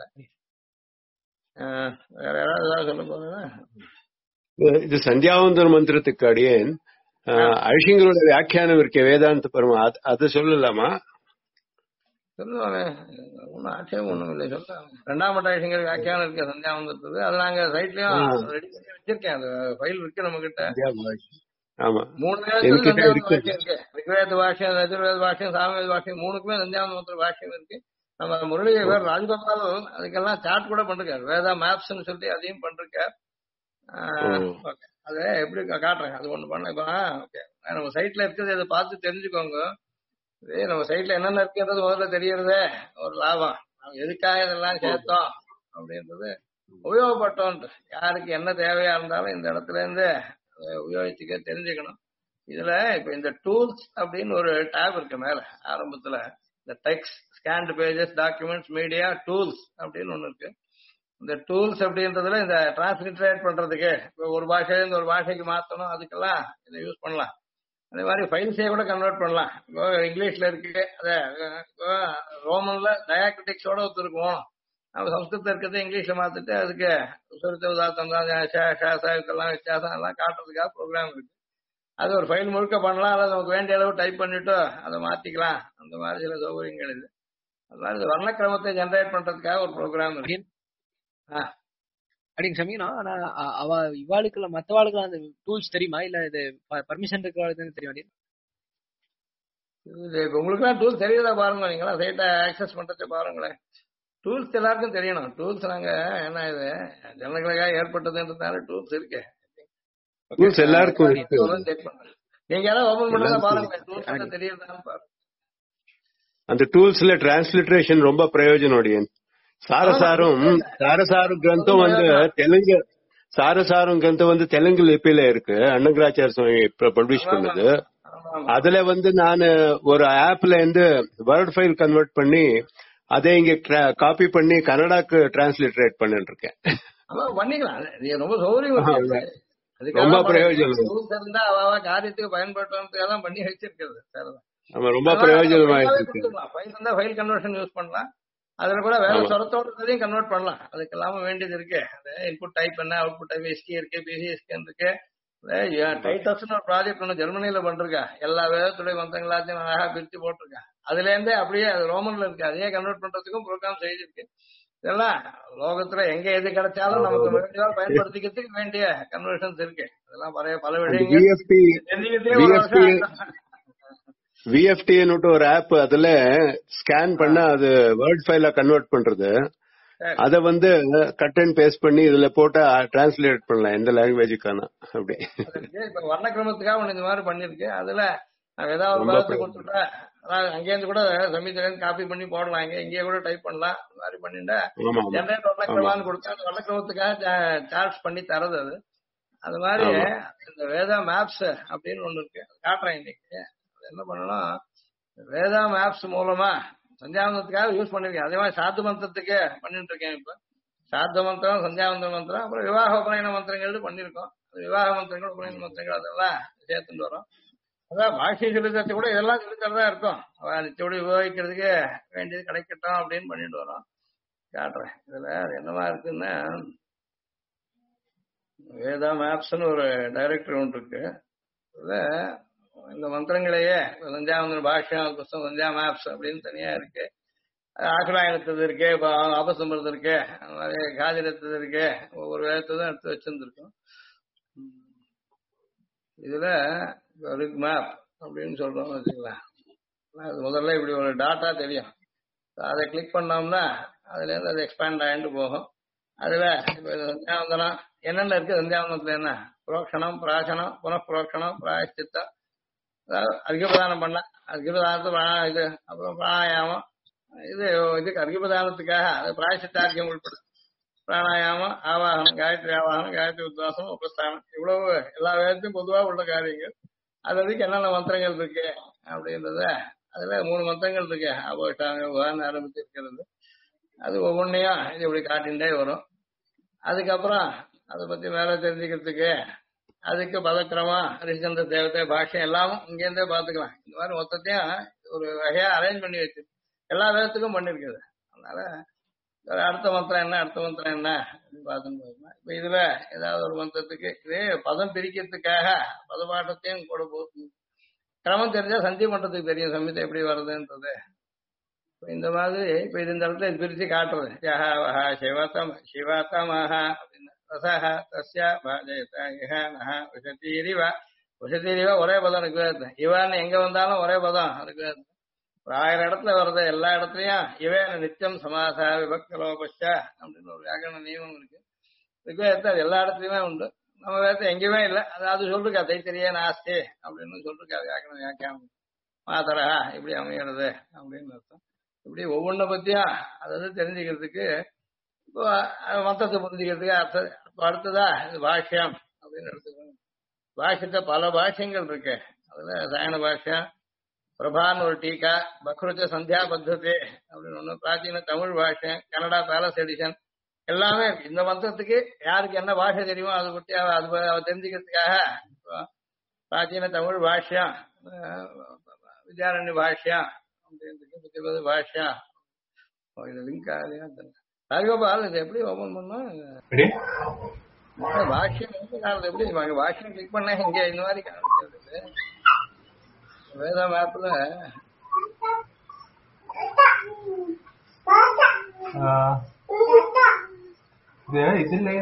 வேற யாராவது ஏதாவது சொல்ல போறீங்களா? இது சந்தியாவந்தன மந்திரத்துக்கு அடியேன் ஐஷிங்களோட வியாக்கியானம் இருக்கே வேதாந்த பரமா, அது சொல்லலாமா? சொல்லுவாங்க, ஒன்னும் ஆட்சேபம் ஒண்ணும் இல்லை, சொல்லுவாங்க. 2ஆம் மட்ட ஐஷிங்கர் வியாக்கியானம் இருக்கு சந்தியாவந்தத்துக்கு, அது நாங்க சைட்லயும் ரெடி பண்ணி வச்சிருக்கேன். அது ஃபைல் இருக்கு நம்ம கிட்ட. ஆமா, 3 வேதத்துல சந்தியாவந்த வாக்கியம் இருக்கு. ரிக்வேத வாக்கியம், யஜுர்வேத வாக்கியம், சாமவேத வாக்கியம், 3க்குமே சந்தியாவந்த மந்திர வாக்கியம் இருக்கு. நம்ம முரளி பேர் ராஜகோபால் அதுக்கெல்லாம் சார்ட் கூட பண்றாரு, வேதா மேப்ஸ்ன்னு சொல்லி அதையும் பண்றாரு. அதை எப்படி காட்டுறேன், அது ஒண்ணு பண்ண. இப்ப நம்ம சைட்ல இருக்கிறது அதை பார்த்து தெரிஞ்சுக்கோங்க. நம்ம சைட்ல என்னென்ன இருக்குன்றது முதல்ல தெரியறதே ஒரு லாபம். நம்ம எதுக்காக இதெல்லாம் சேர்த்தோம் அப்படின்றது உபயோகப்பட்டோம். யாருக்கு என்ன தேவையா இருந்தாலும் இந்த இடத்துல இருந்து உபயோகிச்சுக்க தெரிஞ்சுக்கணும். இதுல இப்ப இந்த டூல்ஸ் அப்படின்னு ஒரு டேப் இருக்கு மேல ஆரம்பத்துல, இந்த text, scanned pages, documents, media, tools அப்படின்னு ஒண்ணு இருக்கு. இந்த டூல்ஸ் அப்படின்றதுல இந்த டிரான்ஸ்லிட்டரேட் பண்றதுக்கு ஒரு பாஷையில ஒரு பாஷைக்கு மாத்தணும், அதுக்கெல்லாம் இதை யூஸ் பண்ணலாம். அதே மாதிரி ஃபைல்ஸே கூட கன்வெர்ட் பண்ணலாம். இப்போ இங்கிலீஷ்ல இருக்கு, அத ரோமன்ல டயாக்ரிட்டிக்ஸோட ஒருத்தருக்கும் நம்ம சம்ஸ்கிருதம் இருக்கிறது இங்கிலீஷ்ல மாத்திட்டு அதுக்கு சுருத்த உதாத்தம் தான் இதெல்லாம் வித்தியாசம் எல்லாம் காட்டுறதுக்காக ப்ரோக்ராம் இருக்கு. அது ஒரு ஃபைல் முழுக்க பண்ணலாம், அல்லது நமக்கு வேண்டிய அளவு டைப் பண்ணிட்டு அதை மாத்திக்கலாம். அந்த மாதிரி சில சௌகரியங்கள் இது. அது மாதிரி வர்ணக்கிரமத்தை ஜெனரேட் பண்றதுக்காக ஒரு ப்ரோக்ராம் இருக்கு. அப்படிங்க சமீனா. ஆனா அவ இவாளுக்குள்ள மத்தவாளுக்குள்ள அந்த டூல்ஸ் தெரியுமா, இல்ல இது பர்மிஷன் இருக்கிறவாளுக்கு தெரியுமா? உங்களுக்கு எல்லாம் டூல்ஸ் தெரியுதா பாருங்க, நீங்களா சைட்டை ஆக்சஸ் பண்றதை பாருங்களேன். டூல்ஸ் எல்லாருக்கும் தெரியணும். டூல்ஸ் நாங்க என்ன இது ஜனங்களுக்காக ஏற்பட்டதுன்றதுனால டூல்ஸ் இருக்கு, டூல்ஸ் எல்லாருக்கும். நீங்க யாராவது ஓபன் பண்ணா பாருங்க, டூல்ஸ் தெரியுதான்னு பாருங்க. அந்த டூல்ஸ்ல டிரான்ஸ்லிட்ரேஷன் ரொம்ப பிரயோஜனம். சாரசாரம் கிரந்தம் வந்து தெலுங்கு, சாரசாரம் கிரந்தம் வந்து தெலுங்கு லிபியில இருக்கு, அன்னங்கராச்சார சுவாமி பப்ளிஷ் பண்ணது. அதுல வந்து நான் ஒரு ஆப்ல இருந்து வேர்ட் ஃபைல் கன்வெர்ட் பண்ணி அதை இங்க காப்பி பண்ணி கன்னடாக்கு டிரான்ஸ்லிட்ரேட் பண்ணிட்டு இருக்கேன். பண்ணிக்கலாம், ரொம்ப சௌகரியம், ரொம்ப பிரயோஜனம். காரியத்துக்கு பயன்படுத்துறதுக்காக பண்ணி வச்சிருக்கிறது. ரொம்ப பிரயோஜனமா இருக்கு. ஃபைல் கன்வர்ஷன் யூஸ் பண்ணலாம். அதுல கூட வேற சொரத்தோட கன்வெர்ட் பண்ணலாம். அதுக்கு இல்லாம வேண்டியது இருக்கு. இன்புட் டைப் என்ன, அவுட்புட் டைப் எஸ்டி இருக்கு, பிசிஎஸ்கே இருக்கு. டைட்டஸ்னு ஒரு ப்ராஜெக்ட் ஒன்று ஜெர்மனியில பண்றா, எல்லா வேதத்துடைய மந்திரங்களாத்தையும் அழகா பிரிச்சு போட்டிருக்கேன். அதுல இருந்தே அப்படியே அது ரோமன்ல இருக்கு, அதையே கன்வெர்ட் பண்றதுக்கும் ப்ரோக்ராம் செய்திருக்கு. இதெல்லாம் லோகத்துல எங்க எது கிடைச்சாலும் நமக்கு வேண்டியதா பயன்படுத்திக்கிறதுக்கு வேண்டிய கன்வர்ஷன்ஸ் இருக்கு. அதெல்லாம் பல விஷயங்கள். VFT ஒரு ஆப், அதுல ஸ்கேன் பண்ண அது வேர்ட் ஃபைல கன்வெர்ட் பண்றது. அத வந்து கட் அண்ட் பேஸ்ட் பண்ணி இதுல போட்டா டிரான்ஸ்லேட் பண்ணலாம் எந்த லாங்குவேஜுக்கான. அப்படி இப்ப வர்ணக்கிரமத்துக்காக ஒண்ணு இந்த மாதிரி பண்ணிருக்கு. அதுல ஏதாவது ஒரு பதத்தை கொடுத்துட்டா அங்கேருந்து கூட சமீபத்துல காப்பி பண்ணி போடலாம், இங்கே கூட டைப் பண்ணலாம். அந்த மாதிரி பண்ணிட்டா ஜெனரேட் வர்ணக்கிரமான்னு கொடுத்தா அந்த வர்ணக்கிரமத்துக்காக சார்ஜ் பண்ணி தரது அது. அது மாதிரி இந்த வேதா மேப்ஸ் அப்படின்னு ஒண்ணு இருக்கு, காட்டுறேன் இன்னைக்கு. என்ன பண்ணணும், வேதா மேப்ஸ் மூலமா சந்தியாவந்தத்துக்காக யூஸ் பண்ணிருக்கேன். அதே மாதிரி சாத்து மந்திரத்துக்கு பண்ணிட்டு இருக்கேன். இப்ப சாத்த மந்திரம், சந்தியாவந்த மந்திரம், அப்புறம் விவாக உபநயன மந்திரங்கள் பண்ணிருக்கோம். விவாக மந்திரங்கள், உபநயன மந்திரங்கள் அதெல்லாம் சேர்த்துட்டு வரோம். அதான் பாஷ்ய சொல்லித்தரத்தை கூட இதெல்லாம் சொல்லித்தரதா இருக்கும். நிச்சயோட உபயோகிக்கிறதுக்கு வேண்டியது கிடைக்கட்டும் அப்படின்னு பண்ணிட்டு வரோம். காட்டுறேன். இதுல என்னவா இருக்குன்னா, வேதா மேப்ஸ்ன்னு ஒரு டைரக்டரி ஒன்று இருக்கு. இதுல இந்த மந்திரங்களையே சந்தியாவந்தன பாஷ்யம், புஸ்தகம் சந்தியா மேப்ஸ் அப்படின்னு தனியா இருக்கு. ஆசிராயணத்தது இருக்கு, ஆபசம்பரத்து இருக்கு, அந்த மாதிரி காதிரத்தது இருக்கு. ஒவ்வொரு வேதத்தையும் எடுத்து வச்சிருந்துருக்கோம். இதுல ரிக் மேப் அப்படின்னு சொல்றோம்னு வச்சுக்கலாம். அது முதல்ல இப்படி ஒரு டாட்டா தெரியும். அதை கிளிக் பண்ணோம்னா அதுல இருந்து அது எக்ஸ்பேண்ட் ஆகிட்டு போகும். அதுல இப்ப சந்தியாவந்தனம் என்னென்ன இருக்கு, சந்தியாவந்தனத்துல என்ன புரோக்ஷணம், பிராசனம், புனఃபுரோக்ஷணம், பிராயஷ்சித்தம், அர்க்கபிரதானம் பண்ண, அர்க்கபிரதானத்து இது, அப்புறம் பிராணாயாமம், இதுக்கு அர்க்கபிரதானத்துக்காக அது பிராயஷ்சித்தார்க்கியம் உட்படும். பிராணாயாமம், ஆவாகனம், காயத்ரி ஆவாகனம், காயத்ரி உத்வாசம், உபஸ்தானம், இவ்வளவு எல்லா வேதத்தையும் பொதுவா உள்ள காரியங்கள். அதுக்கு என்னென்ன மந்திரங்கள் இருக்கு அப்படின்றத அதுல 3 மந்திரங்கள் இருக்கு. அபோஷ்டாங்க ஆரம்பிச்சு இருக்கிறது. அது ஒவ்வொன்னையும் இது இப்படி காட்டின்ண்டே வரும். அதுக்கப்புறம் அதை பத்தி மேல தெரிஞ்சுக்கிறதுக்கு அதுக்கு பதக்கிரமா ஹரிச்சந்திர தேவதை பாஷ்யம் எல்லாமும் இங்கேருந்தே பாத்துக்கலாம். இந்த மாதிரி மொத்தத்தையும் ஒரு வகையா அரேஞ்ச் பண்ணி வச்சு எல்லா வேதத்துக்கும் பண்ணிருக்குது. அதனால அடுத்த மந்திரம் என்ன அடுத்த மந்திரம் என்ன அப்படின்னு பார்த்துட்டு இப்ப இதுல ஏதாவது ஒரு மந்திரத்துக்கு இது பதம் பிரிக்கிறதுக்காக பதபாட்டத்தையும் கூட போட்டு கிரமம் தெரிஞ்சா சந்தி மன்றத்துக்கு தெரியும் சம்ஹிதை எப்படி வருதுன்றது. இந்த மாதிரி இப்ப இது இந்த இடத்துல இது பிரிச்சு காட்டுறது யஹ வஹ சிவதம் சிவதமஹ அப்படின்னு ரசஹ தஸ்ய பாஜயத இஹ நஹ உஷதீரிவ உஷதீரிவ ஒரே பதம் இருக்கு. இவன்னு எங்க வந்தாலும் ஒரே பதம் இருக்கு. ஒரு 1000 இடத்துல வருது எல்லா இடத்துலயும் இவேன நித்தியம் சமாசா விபக்தலோபஷ அப்படின்னு ஒரு வியாக்கரண நியமம் இருக்கு. ரிக்வேதத்தை அது எல்லா இடத்துலயுமே உண்டு. நம்ம வேதத்தை எங்கேயுமே இல்லை. அது சொல்லிருக்கா தைத்தரிய நாஸ்தி அப்படின்னு சொல்லிருக்கா வியாக்கரண வியாக்கியானம் மாதரா இப்படி அமைகிறது அப்படின்னு அர்த்தம். இப்படி ஒவ்வொன்றை பத்தியும் அதாவது தெரிஞ்சுக்கிறதுக்கு இப்போ மொத்தத்தை புரிஞ்சுக்கிறதுக்கு அடுத்ததா இது பாஷ்யம் அப்படின்னு எடுத்துக்கணும். பாஷ்யத்தை பல பாஷ்யங்கள் இருக்கு. அதுல சாயன பாஷ்யம் பிரபான்னு ஒரு டீகா பக்ருச்ச சந்தியா பத்ததி அப்படின்னு ஒண்ணு பிராச்சீன தமிழ் பாஷை கனடா பேலஸ் எடிஷன் எல்லாமே இருக்கு. இந்த மந்திரத்துக்கு யாருக்கு என்ன பாஷை தெரியுமோ அதை பற்றி அது தெரிஞ்சுக்கிறதுக்காக பிராச்சீன தமிழ் பாஷ்யம் வித்யாரண்ய பாஷ்யம் அப்படின்னு பாஷ்யம் இது லிங்க் ஆகலையா ராஜகோபால் இது எப்படி ஓபன் பண்ணோம் பாஷ்யம் எப்படி பாஷ்யம் கிளிக் பண்ண இங்க இந்த மாதிரி காமிக்கிறது வேதா மேப்ல இதுல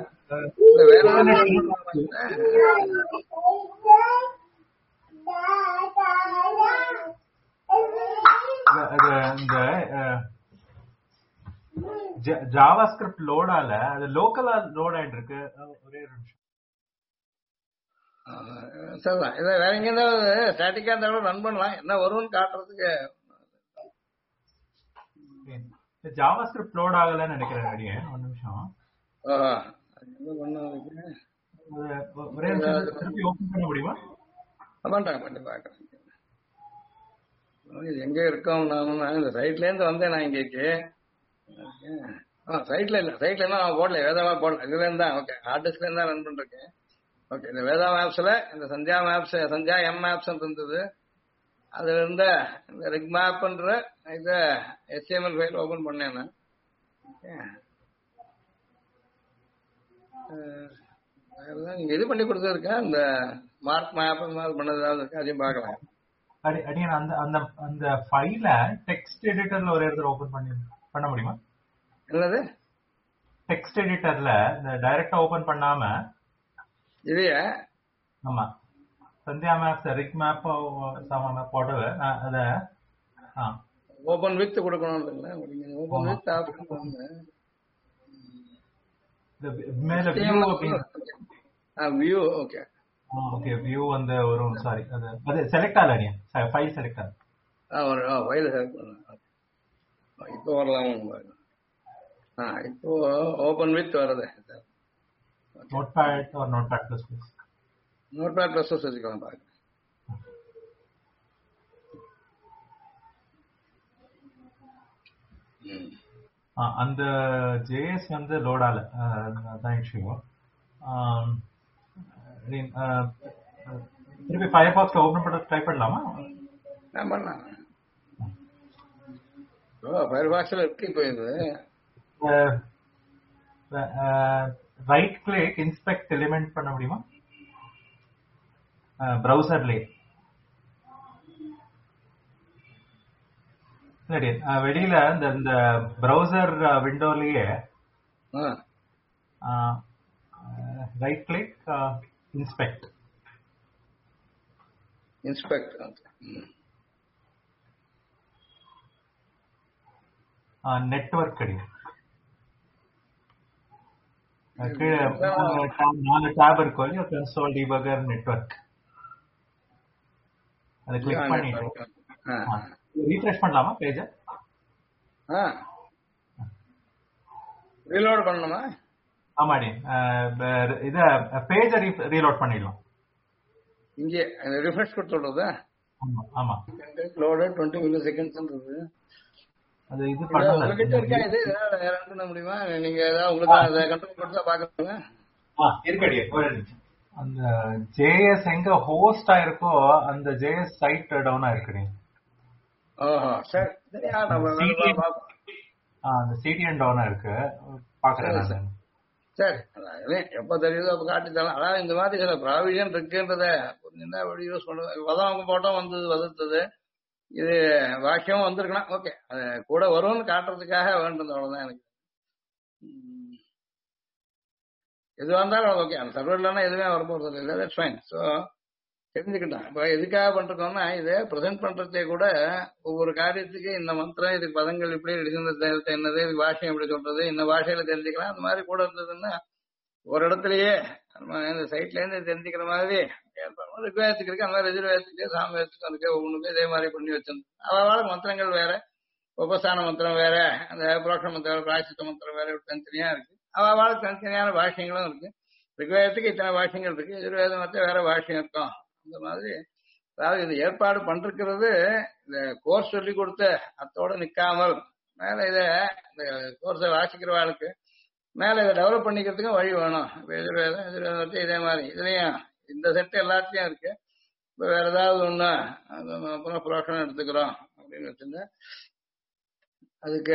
ஜாவா ஸ்கிரிப்ட் லோட் ஆல அது லோக்கலா லோட் ஆயிட்டு இருக்கு. ஒரே ஒரு நிமிஷம் சரிதான். இதை வேற எங்கேயாவது ஸ்டாட்டிக்கா இருந்தாலும் ரன் பண்ணலாம். என்ன வரும்னு காட்டுறதுக்கு ஜாவா ஸ்கிரிப்ட் லோட் ஆகலன்னு நினைக்கிறேன். அடியே ஒரு நிமிஷம் ஒரே நிமிஷம் திருப்பி ஓபன் பண்ண முடியுமா? பண்ணி பாக்குறேன். இது எங்க இருக்கோம் நான் இந்த சைட்ல இருந்து வந்தேன். நான் இங்கேக்கு சைட்ல இல்ல சைட்ல இருந்தா நான் போடல வேதமா போடல. இதுல இருந்தா ஓகே ஹார்ட் டிஸ்க்ல இருந்தா ரன் பண்ணிருக்கேன். ஓகே இந்த வேதா மேப்ஸ்ல இந்த Sandhya maps Sandhya M maps இருந்தது. அதுல இருந்த இந்த ரிக் மேப்ன்ற இத HTML ஃபைல் ஓபன் பண்ணேன். நீங்க இது பண்ணி கொடுத்துருக்கேன். இந்த மார்க் மேப் பண்ணது இருக்கு. அதையும் பார்க்கலாம். அந்த அந்த அந்த ஃபைல டெக்ஸ்ட் எடிட்டர்ல ஒரு இடத்துல ஓபன் பண்ண முடியுமா? என்னது டெக்ஸ்ட் எடிட்டர்ல இந்த டைரக்டா ஓபன் பண்ணாம இல்லையா? ஆமா சந்தியா மேப் ரிக் மேப் போட்டது அத ஓபன் வித் கொடுக்கணும் இல்லைங்களா? ஓபன் வித் ஆப்ஷன் பண்ணுங்க. மேல view view okay okay view வந்து ஒரு சாரி அது செலக்ட் ஆகல ஃபைல் செலக்ட் ஆகல. ஒரு ஃபைல் செலக்ட் பண்ணலாம். இப்போ வரலாம். இப்போ ஓபன் வித் வருது. Notepad or Notepad plus Notepad plus வச்சுக்கலாம். பாருங்க அந்த ஜேஎஸ் வந்து லோட் ஆகல. அதான் இஷ்யூ. திருப்பி ஃபயர்பாக்ஸ்ல ஓபன் பண்ண ட்ரை பண்ணலாமா? பண்ணலாம். ஃபயர்பாக்ஸ்ல இருக்கு. இப்போ இது ரைட் கிளிக் இன்ஸ்பெக்ட் எலிமெண்ட் பண்ண முடியுமா பிரவுசர்லயே? சரி வெளியில இந்த பிரவுசர் விண்டோலயே ரைட் கிளிக் இன்ஸ்பெக்ட் நெட்வொர்க் கிடையாது. நாலு டேப் இருக்கும். கன்சோல் டீபகர் நெட்வொர்க் அதை கிளிக் பண்ணிட்டு ரீஃப்ரெஷ் பண்ணலாமா பேஜ? ரீலோட் பண்ணணுமா? ஆமாடி இத பேஜ ரீலோட் பண்ணிடலாம். இங்கே ரிஃப்ரெஷ் கொடுத்துடுறதா? ஆமா ஆமா லோடட் 20 மில்லிசெகண்ட்ஸ் ன்றது. அது இது பண்ணல. உங்ககிட்ட இருக்கா இது? ரன் பண்ண முடியுமா? நீங்க ஏதாவது உங்களுக்கு அதை கண்ட்ரோல் கொடுத்தா பாக்கணுமா? இருக்கடியே ஒரு நிமிஷம். அந்த ஜேஎஸ் எங்க ஹோஸ்ட் ஆயிருக்கோ அந்த ஜேஎஸ் சைட் டவுன் ஆயிருக்கு. ஓஹோ சரி சரியா நம்ம மெதுவா பார்ப்போம். அந்த சிடிஎன் டவுன் ஆயிருக்கு, பாக்குறேன் நான். சரி எப்ப தெரியுதோ அப்ப காட்டி தரலாம். அதாவது இந்த மாதிரி சில ப்ராவிஷன் இருக்குன்றத புரிஞ்சுன்னா எப்படி யூஸ் பண்ணுவோம். வதம் போட்டோம் வதத்தது இது வாக்கியம் வந்திருக்கலாம். ஓகே அது கூட வரும்னு காட்டுறதுக்காக வேண்டது அவ்வளவுதான். எனக்கு எது வந்தாலும் ஓகே அந்த சர்வர் இல்லைன்னா எதுவுமே வரப்போறது இல்லை. That's fine. ஸோ தெரிஞ்சுக்கிட்டான். இப்போ எதுக்காக பண்றோம்னா இதை ப்ரெசென்ட் பண்றதே கூட ஒவ்வொரு காரியத்துக்கு இந்த மந்திரம் இதுக்கு பதங்கள் இப்படி எழுதுன தேவத்தை என்னது இதுக்கு பாஷையம் எப்படி சொல்றது இந்த பாஷையில தெரிஞ்சுக்கலாம். அந்த மாதிரி கூட இருந்ததுன்னா ஒரு இடத்துலயே நம்ம இந்த சைட்ல இருந்து தெரிஞ்சுக்கிற மாதிரி ரிக்வேதத்துக்கு இருக்கு, அந்த மாதிரி எதிர்வேதத்துக்கு சாமவேதத்துக்கு இருக்கு. ஒவ்வொன்றுக்கும் இதே மாதிரி பண்ணி வச்சிருந்தோம். அவளால மந்திரங்கள் வேற, உபஸ்தான மந்திரம் வேற, அந்த புரோஷ மந்திரம் பிராயசித்த மந்திரம் வேற தனித்தனியா இருக்கு. அவளுக்கு தனித்தனியான பாஷைகளும் இருக்கு. ரிக்வேதத்துக்கு இத்தனை பாஷைகள் இருக்கு, எதிர்வேதம் மற்ற வேற பாஷையும் இருக்கும். அந்த மாதிரி அதாவது இது ஏற்பாடு பண்றது இந்த கோர்ஸ் சொல்லி கொடுத்து அத்தோட நிக்காமல் மேல இத இந்த கோர்ஸை வாசிக்கிறவாளுக்கு மேல இதை டெவலப் பண்ணிக்கிறதுக்கும் வழி வேணும். எதிர்வேதம் இதே மாதிரி இதுலயும் இந்த செட் எல்லாத்துலயும் இருக்கு. இப்ப வேற ஏதாவது ஒண்ணு அப்புறம் புரோஷனம் எடுத்துக்கிறோம் அப்படின்னு வச்சிருந்தேன். அதுக்கு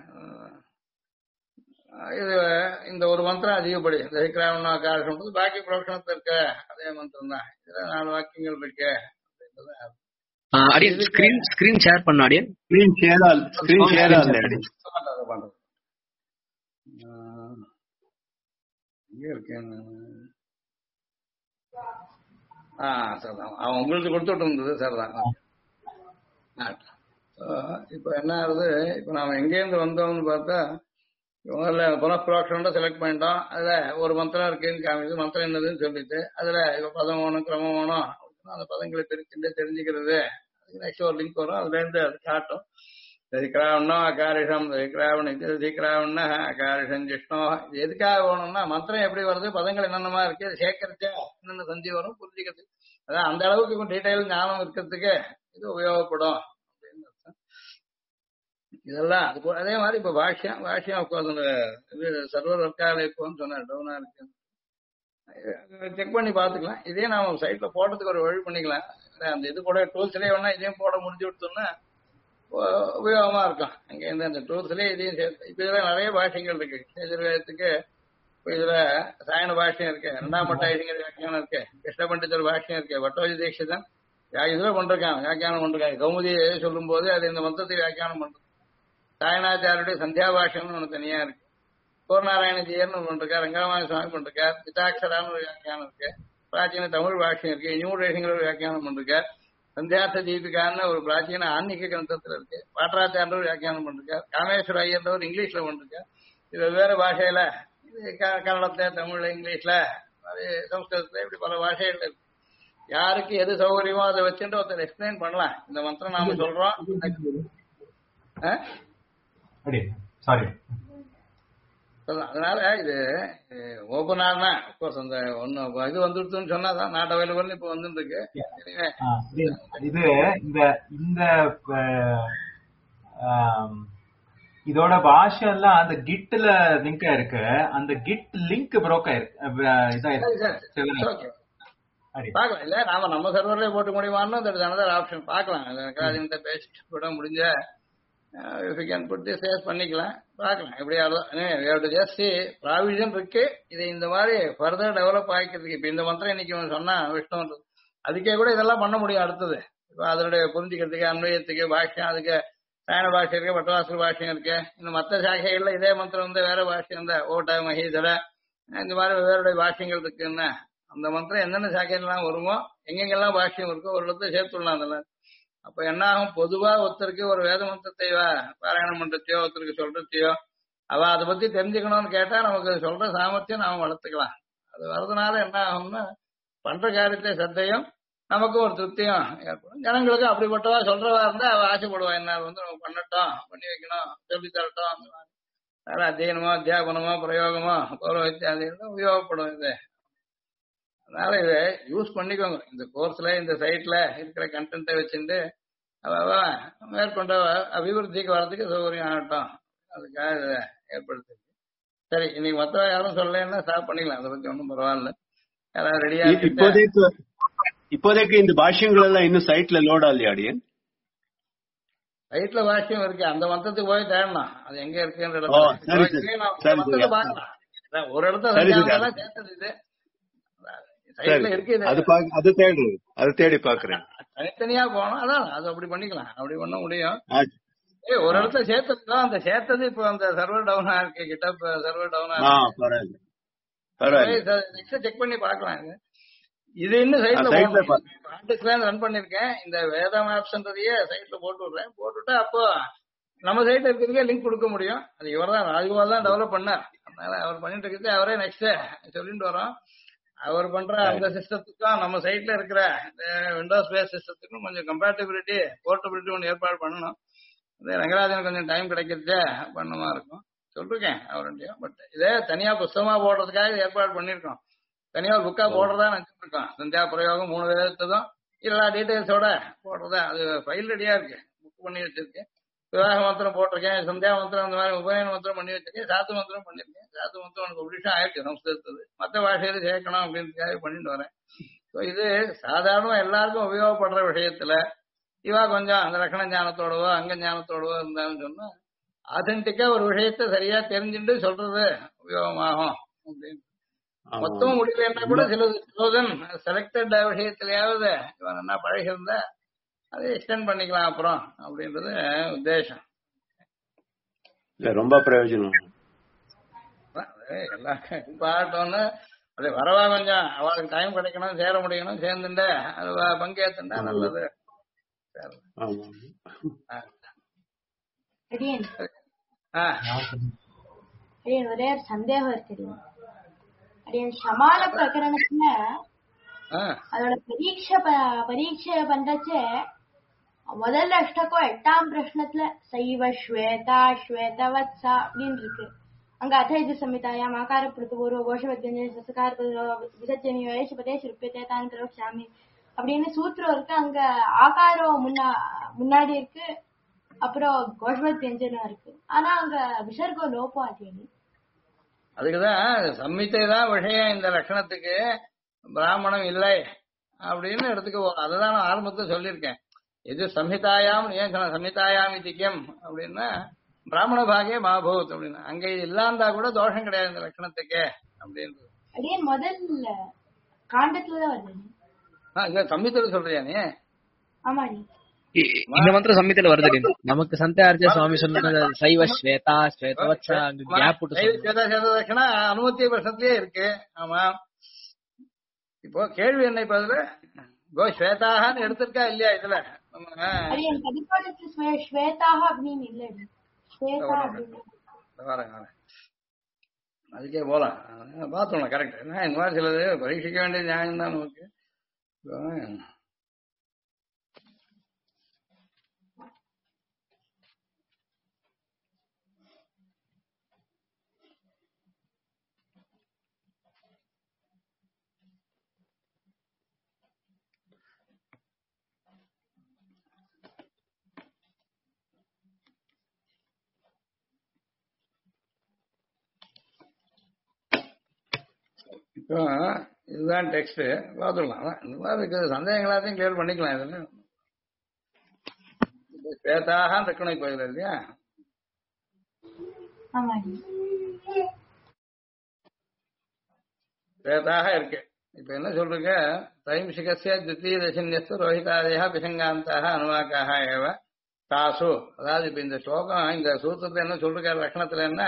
இது இந்த ஒரு மந்திரம் அதிகப்படி தரிக்கிராவண காரணம் பாக்கி புரோஷனத்துல இருக்க அதே மந்திரம் தான். இதுல 4 வாக்கியங்கள் இருக்கு அப்படின்றது. ஸ்கிரீன் ஷேர் பண்ண அடியன் ஸ்கிரீன் ஷேர் ஆல்ரெடி பண்றது இங்க இருக்கேன். சரிதான் அவன் உங்களுக்கு கொடுத்துட்டு இருந்தது. சரிதான். இப்ப என்ன ஆகுது, இப்ப நாம எங்கேருந்து வந்தோம்னு பார்த்தா முதல்ல புனఃப்ரோக்ஷன் செலக்ட் பண்ணிட்டோம். அதுல ஒரு மந்திரம் இருக்குன்னு காமிக்குது. மந்திரம் என்னதுன்னு சொல்லிட்டு அதுல இப்ப பதம் வேணும் கிரமம் வேணும் அந்த பதங்களை பிரிச்சுட்டு தெரிஞ்சுக்கிறது. அதுக்கு நெக்ஸ்ட் ஒரு லிங்க் வரும், அதுல இருந்து அது காட்டும். தரிக்கிராவணம் அகாரிஷம் தரிக்கிராவணம் இது தரிக்கிராவண அகாரிஷம் ஜிஷ்ணம். இது எதுக்காக வேணும்னா மந்திரம் எப்படி வருது, பதங்கள் என்னென்னமா இருக்கு, சேகரிச்சா என்னென்ன சந்தி வரும் புரிஞ்சுக்கிறது. அதான் அந்த அளவுக்கு டீட்டெயில் ஞானம் இருக்கிறதுக்கு இது உபயோகப்படும் அப்படின்னு அர்த்தம். இதெல்லாம் அது அதே மாதிரி இப்ப பாஷ்யம் இது சர்வர் ஒர்க்கால இப்போன்னு சொன்னேன் டவுனா இருக்கு. செக் பண்ணி பாத்துக்கலாம். இதே நாம சைட்ல போடுறதுக்கு ஒரு வழி பண்ணிக்கலாம். அந்த இது கூட டூல்ஸ்லயே வேணா இதையும் போட முடிஞ்சு விட்டோம்னா உபயோகமா இருக்கும். அங்க இருந்து அந்த டூல்ஸ்லயே இதையும் சேர்த்து இப்ப இதுல நிறைய பாஷைகள் இருக்கு. எதிர்வேதத்துக்கு இப்ப இதுல சாயன பாஷ்யம் இருக்கு, 2ஆம் பட்டாயிங்கிற வியாக்கியானம் இருக்கு, கிருஷ்ண பண்டிதர் பாஷ்யம் இருக்கு, வட்டோஜி தீட்சிதன் இதுல பண்றாங்க வியாக்கியானம் பண்றாங்க. கௌமுதி சொல்லும் போது அது இந்த மொத்தத்தை வியாக்கியானம் பண்றது. சாயனாச்சாரியுடைய சந்தியா பாஷ்யம்னு ஒண்ணு தனியா இருக்கு. கோர்நாராயணஜியர்னு ஒன்று இருக்கா, ரங்கராமாய சுவாமி பண்ணிருக்கார், பிதாட்சரான்னு ஒரு வியாக்கியானம் இருக்கு, பிராச்சீன தமிழ் பாஷ்யம் இருக்கு, நியூரேஷங்கிற ஒரு வியாக்கியானம் பண்ணிருக்கார், சந்தியார்த்த தீபிகான்னு ஒரு பிராச்சீன ஆன்மீக கிரந்தத்துல இருக்கு, பாட்டராச்சார ஒரு வியாக்கியானம் பண்ணிருக்கார், காமேஸ்வர ஐயர் இங்கிலீஷ்ல பண்ணிருக்கார். இது வெவ்வேறு பாஷையில கன்னடத்துல தமிழ்ல இங்கிலீஷ்ல சம்ஸ்கிருதத்துல இப்படி பல பாஷைகள் இருக்கு. யாருக்கு எது சௌகரியமோ அதை வச்சுட்டு ஒருத்தர் எக்ஸ்பிளைன் பண்ணலாம். இந்த மந்திரம் நாம சொல்றோம். அதனால இது ஓபனானா அப்கோர்ஸ் அந்த ஒண்ணு இது வந்துடுதுன்னு சொன்னாதான் நாட் அவைலபிள் இப்ப வந்துட்டு இருக்கு. இது இந்த இதோட பாஷை எல்லாம் அந்த கிட்ல லிங்க் இருக்கு. அந்த கிட் லிங்க் புரோக் ஆயிருக்கு. பாக்கலாம் இல்ல நாம நம்ம சர்வர்ல போட்டு முடியுமான்னு ஆப்ஷன் பாக்கலாம். பேஸ்ட் கூட முடிஞ்ச பண்ணிக்கலாம் பாக்கலாம். எப்படியாவது ஜஸ்ட் ப்ராவிஷன் இருக்கு. இது இந்த மாதிரி ஃபர்தர் டெவலப் ஆகிக்கிறதுக்கு இப்ப இந்த மந்திரம் இன்னைக்கு சொன்னா விஷ்ணு அதுக்கே கூட இதெல்லாம் பண்ண முடியும். அடுத்தது இப்ப அதனுடைய புரிஞ்சுக்கிறதுக்கு அன்வயத்துக்கு பாஷ்யம், அதுக்கு சாயன பாஷை இருக்கு, பட்டவாசல் பாஷ்யம் இருக்கு. இந்த மற்ற சாகைகள்ல இதே மந்திரம் வந்து வேற பாஷ்யம் இருந்தா ஓட்ட மகீதர இந்த மாதிரி வெவ்வேறு பாஷ்யங்கள் இருக்குன்னா அந்த மந்திரம் என்னென்ன சாக்கையெல்லாம் வருமோ எங்கெங்கெல்லாம் பாஷ்யம் இருக்கோ ஒரு இடத்துல சேர்த்துடலாம். அதெல்லாம் அப்ப என்ன ஆகும், பொதுவா ஒருத்தருக்கு ஒரு வேத மந்திரத்தை பாராயணம் பண்றதையோ ஒருத்தருக்கு சொல்றதையோ அவ அதை பத்தி தெரிஞ்சுக்கணும்னு கேட்டா நமக்கு சொல்ற சாமர்த்தியம் நாம வளர்த்துக்கலாம். அது வர்றதுனால என்ன ஆகும்னா பண்ற காரியத்தை சத்தையும் நமக்கும் ஒரு திருப்தியும் ஏற்படும். ஜனங்களுக்கும் அப்படிப்பட்டவா சொல்றவா இருந்தா அவ ஆசைப்படுவா, என்ன வந்து நம்ம பண்ணட்டும், பண்ணி வைக்கணும், சொல்லி தரட்டும். வேற அத்தியனமோ அத்தியாபனமோ பிரயோகமோ பௌரோஹித்யாதி உபயோகப்படும் இது. அதனால இதை யூஸ் பண்ணிக்கோங்க. இந்த கோர்ஸ்ல இந்த சைட்ல இருக்கிற கண்டென்ட்டை வச்சுட்டு அவ மேற்கொண்ட அபிவிருத்திக்கு வர்றதுக்கு சௌகரியம் ஆகட்டும். அதுக்காக இதை ஏற்படுத்தி சரி இன்னைக்கு மொத்தம் யாரும் சொல்லலைன்னா ஸ்டாப் பண்ணிக்கலாம். அதை பத்தி ஒன்றும் பரவாயில்ல. யாராவது ரெடியா இருக்கு? இப்போதைக்கு இந்த பாஷ்யங்கள் எல்லாம் இன்னும் சைட்ல லோட் ஆகலையா அடியன்? சைட்ல வாக்கியம் இருக்கு, அந்த மந்தத்துக்கு போய் தேடணும் அது எங்க இருக்குன்ற ஓ, சரி, சரி. சரி, மந்தத்தை சரி. பாக்கலாம். ஒரு இடத்துல சரி, சரி. சந்தியாவதெல்லாம் சேர்த்தது இது சைட்ல சரி, இருக்கு. அது தேடி பாக்குறேன். தனித்தனியா போனோம், அதான் அது அப்படி பண்ணிக்கலாம், அப்படி பண்ண முடியும். ஆ, ஒரு இடத்துல சேர்த்துருக்கோம், அந்த சேர்த்தது இப்போ அந்த சர்வர் டவுனா இருக்கு, கிட்ட சர்வர் டவுனா பரவாயில்ல பரவாயில்ல. நெக்ஸ்ட் செக் பண்ணி பாக்கலாம். இது இன்னும் சைட்ல போடணும். ரன் பண்ணிருக்கேன், இந்த வேதா மேப்ஸ்ன்றதையே சைட்ல போட்டு விடுறேன். போட்டுட்டா அப்போ நம்ம சைட்ல இருக்கிறதுக்கே லிங்க் கொடுக்க முடியும். அது இவர் தான் ராஜ்கோபால் தான் டெவலப் பண்ணார். அதனால அவர் பண்ணிட்டு இருக்கிறது அவரே நெக்ஸ்ட் சொல்லிட்டு வரோம். அவர் பண்ற அந்த சிஸ்டத்துக்கும் நம்ம சைட்ல இருக்கிற விண்டோஸ் பேஸ் சிஸ்டத்துக்கும் கொஞ்சம் கம்பேட்டபிலிட்டி போர்ட்டபிலிட்டி ஒன்று ஏற்பாடு பண்ணணும். ரங்கராஜன் கொஞ்சம் டைம் கிடைக்கிறதே பண்ணுமா இருக்கும் சொல்லிருக்கேன் அவருடைய. பட் இதே தனியா புஸ்தகமா போடுறதுக்காக ஏற்பாடு பண்ணிருக்கோம். தனியா ஒரு புக்கா போடுறதா நினைச்சிட்டு இருக்கோம். சந்தியா பிரயோகம் 3 வேதத்துக்கும் எல்லா டீடைல்ஸோட போடுறதா. அது ஃபைல் ரெடியா இருக்கு, புக் பண்ணி வச்சிருக்கேன். விவாக மந்திரம் போட்டிருக்கேன், சந்தியா மந்திரம் அந்த மாதிரி உபயன மந்திரம் பண்ணி வச்சிருக்கேன், சாத்து மந்திரம் பண்ணிருக்கேன். சாத்து மந்திரம் எனக்கு பப்ளிஷா ஆயிடுச்சு சம்ஸ்கிருதத்துக்கு, மற்ற பாஷையில சேர்க்கணும் அப்படின்றதுக்காக பண்ணிட்டு வரேன். ஸோ இது சாதாரண எல்லாருக்கும் உபயோகப்படுற விஷயத்துல இவா கொஞ்சம் அந்த லட்சண ஞானத்தோடவோ அங்க ஞானத்தோடவோ இருந்தாலும் சொன்னா ஆதென்டிக்கா ஒரு விஷயத்த சரியா தெரிஞ்சுட்டு சொல்றது உபயோகமாகும் அப்படின்னு. மொத்தமும் முடியலன்னா கூட சில செலக்டட் விஷயத்திலேயாவது இவன் என்ன பழகி இருந்தா அதை எக்ஸ்டெண்ட் பண்ணிக்கலாம் அப்புறம் அப்படின்றது உத்தேசம். ரொம்ப பிரயோஜனம். எல்லாம் பாட்டோன்னு அது வரவா கொஞ்சம் அவளுக்கு டைம் கிடைக்கணும், சேர முடியணும், சேர்ந்துட்டு அது பங்கேற்றுண்டா நல்லது. ஒரே ஒரு சந்தேகம் இருக்கு. சமான பிரகரணத்துல அதோட பரீட்சை பண்றச்சே முதல்ல அஷ்டகம் 8ஆம் பிரஷ்னத்துல சைவ ஸ்வேதா ஸ்வேதவத்சா அப்படின்னு இருக்கு. அங்க அதைது சம்ஹிதாயாம் ஆகார பிரதிபூர்வ கோஷவத்யஞ்சன சசகார விசர்ஜனியோபதே சிருப்பியதே தான் பிரவக்ஷாமி அப்படின்னு சூத்திரம் இருக்கு. அங்க ஆகாரம் முன்னாடி இருக்கு, அப்புறம் கோஷவத்யஞ்சனம் இருக்கு. ஆனா அங்க விசர்க லோபம் அது. அதுக்குதான் சம்மித்தை தான் விஷயம் இந்த லட்சணத்துக்கு, பிராமணம் இல்லை அப்படின்னு எடுத்துக்க. அதுதான் நான் ஆரம்பத்தை சொல்லியிருக்கேன். இது சம்ஹிதாயாம் ஏன் சொன்ன சம்ஹிதாயாம் திக்கம் அப்படின்னா பிராமண பாகே மாபூத் அப்படின்னா அங்க இது இல்லாந்தா கூட தோஷம் கிடையாது இந்த லட்சணத்துக்கு அப்படின்றது. முதல்ல காண்டத்துலதான் வருது. சம்ஹித்துல சொல்றியா நீ? ஆமாடி, இந்த மந்திரம் சம்ஹிதையில வருது. நமக்கு சந்தார்ஜ சுவாமி சொன்னது சைவ ஸ்வேதா ஸ்வேதவத்சா கேப் விட்டு அனுமத்திய பிரச்சனையே இருக்கு. ஆமா, இப்போ கேள்வி என்ன? இப்ப அதுல கோ ஸ்வேதான்னு எடுத்திருக்கா இல்லையா? இதுல அதுக்கே போலாம், பாத்தோம். கரெக்ட். இந்த மாதிரி சிலது பரீட்சிக்க வேண்டிய நியாயம் தான் நமக்கு. இப்போ இதுதான் டெக்ஸ்ட் பார்த்துக்கலாம். இந்த மாதிரி இருக்கிற சந்தேகம் எல்லாத்தையும் கிளியர் பண்ணிக்கலாம். இதுல ஸ்வேதாக இருக்கணும் இப்போ இதுல இல்லையா? ஸ்வேதாக இருக்கு. இப்ப என்ன சொல்றீங்க? தைம்சிகசிய த்விதீய தசன்யஸ்து ரோஹிதாதேக பிசங்காந்தாக அனுவாக்காக ஏவ தாசு. அதாவது இப்ப இந்த ஸ்லோகம் இந்த சூத்திரத்தை என்ன சொல்ற லட்சணத்துல என்ன,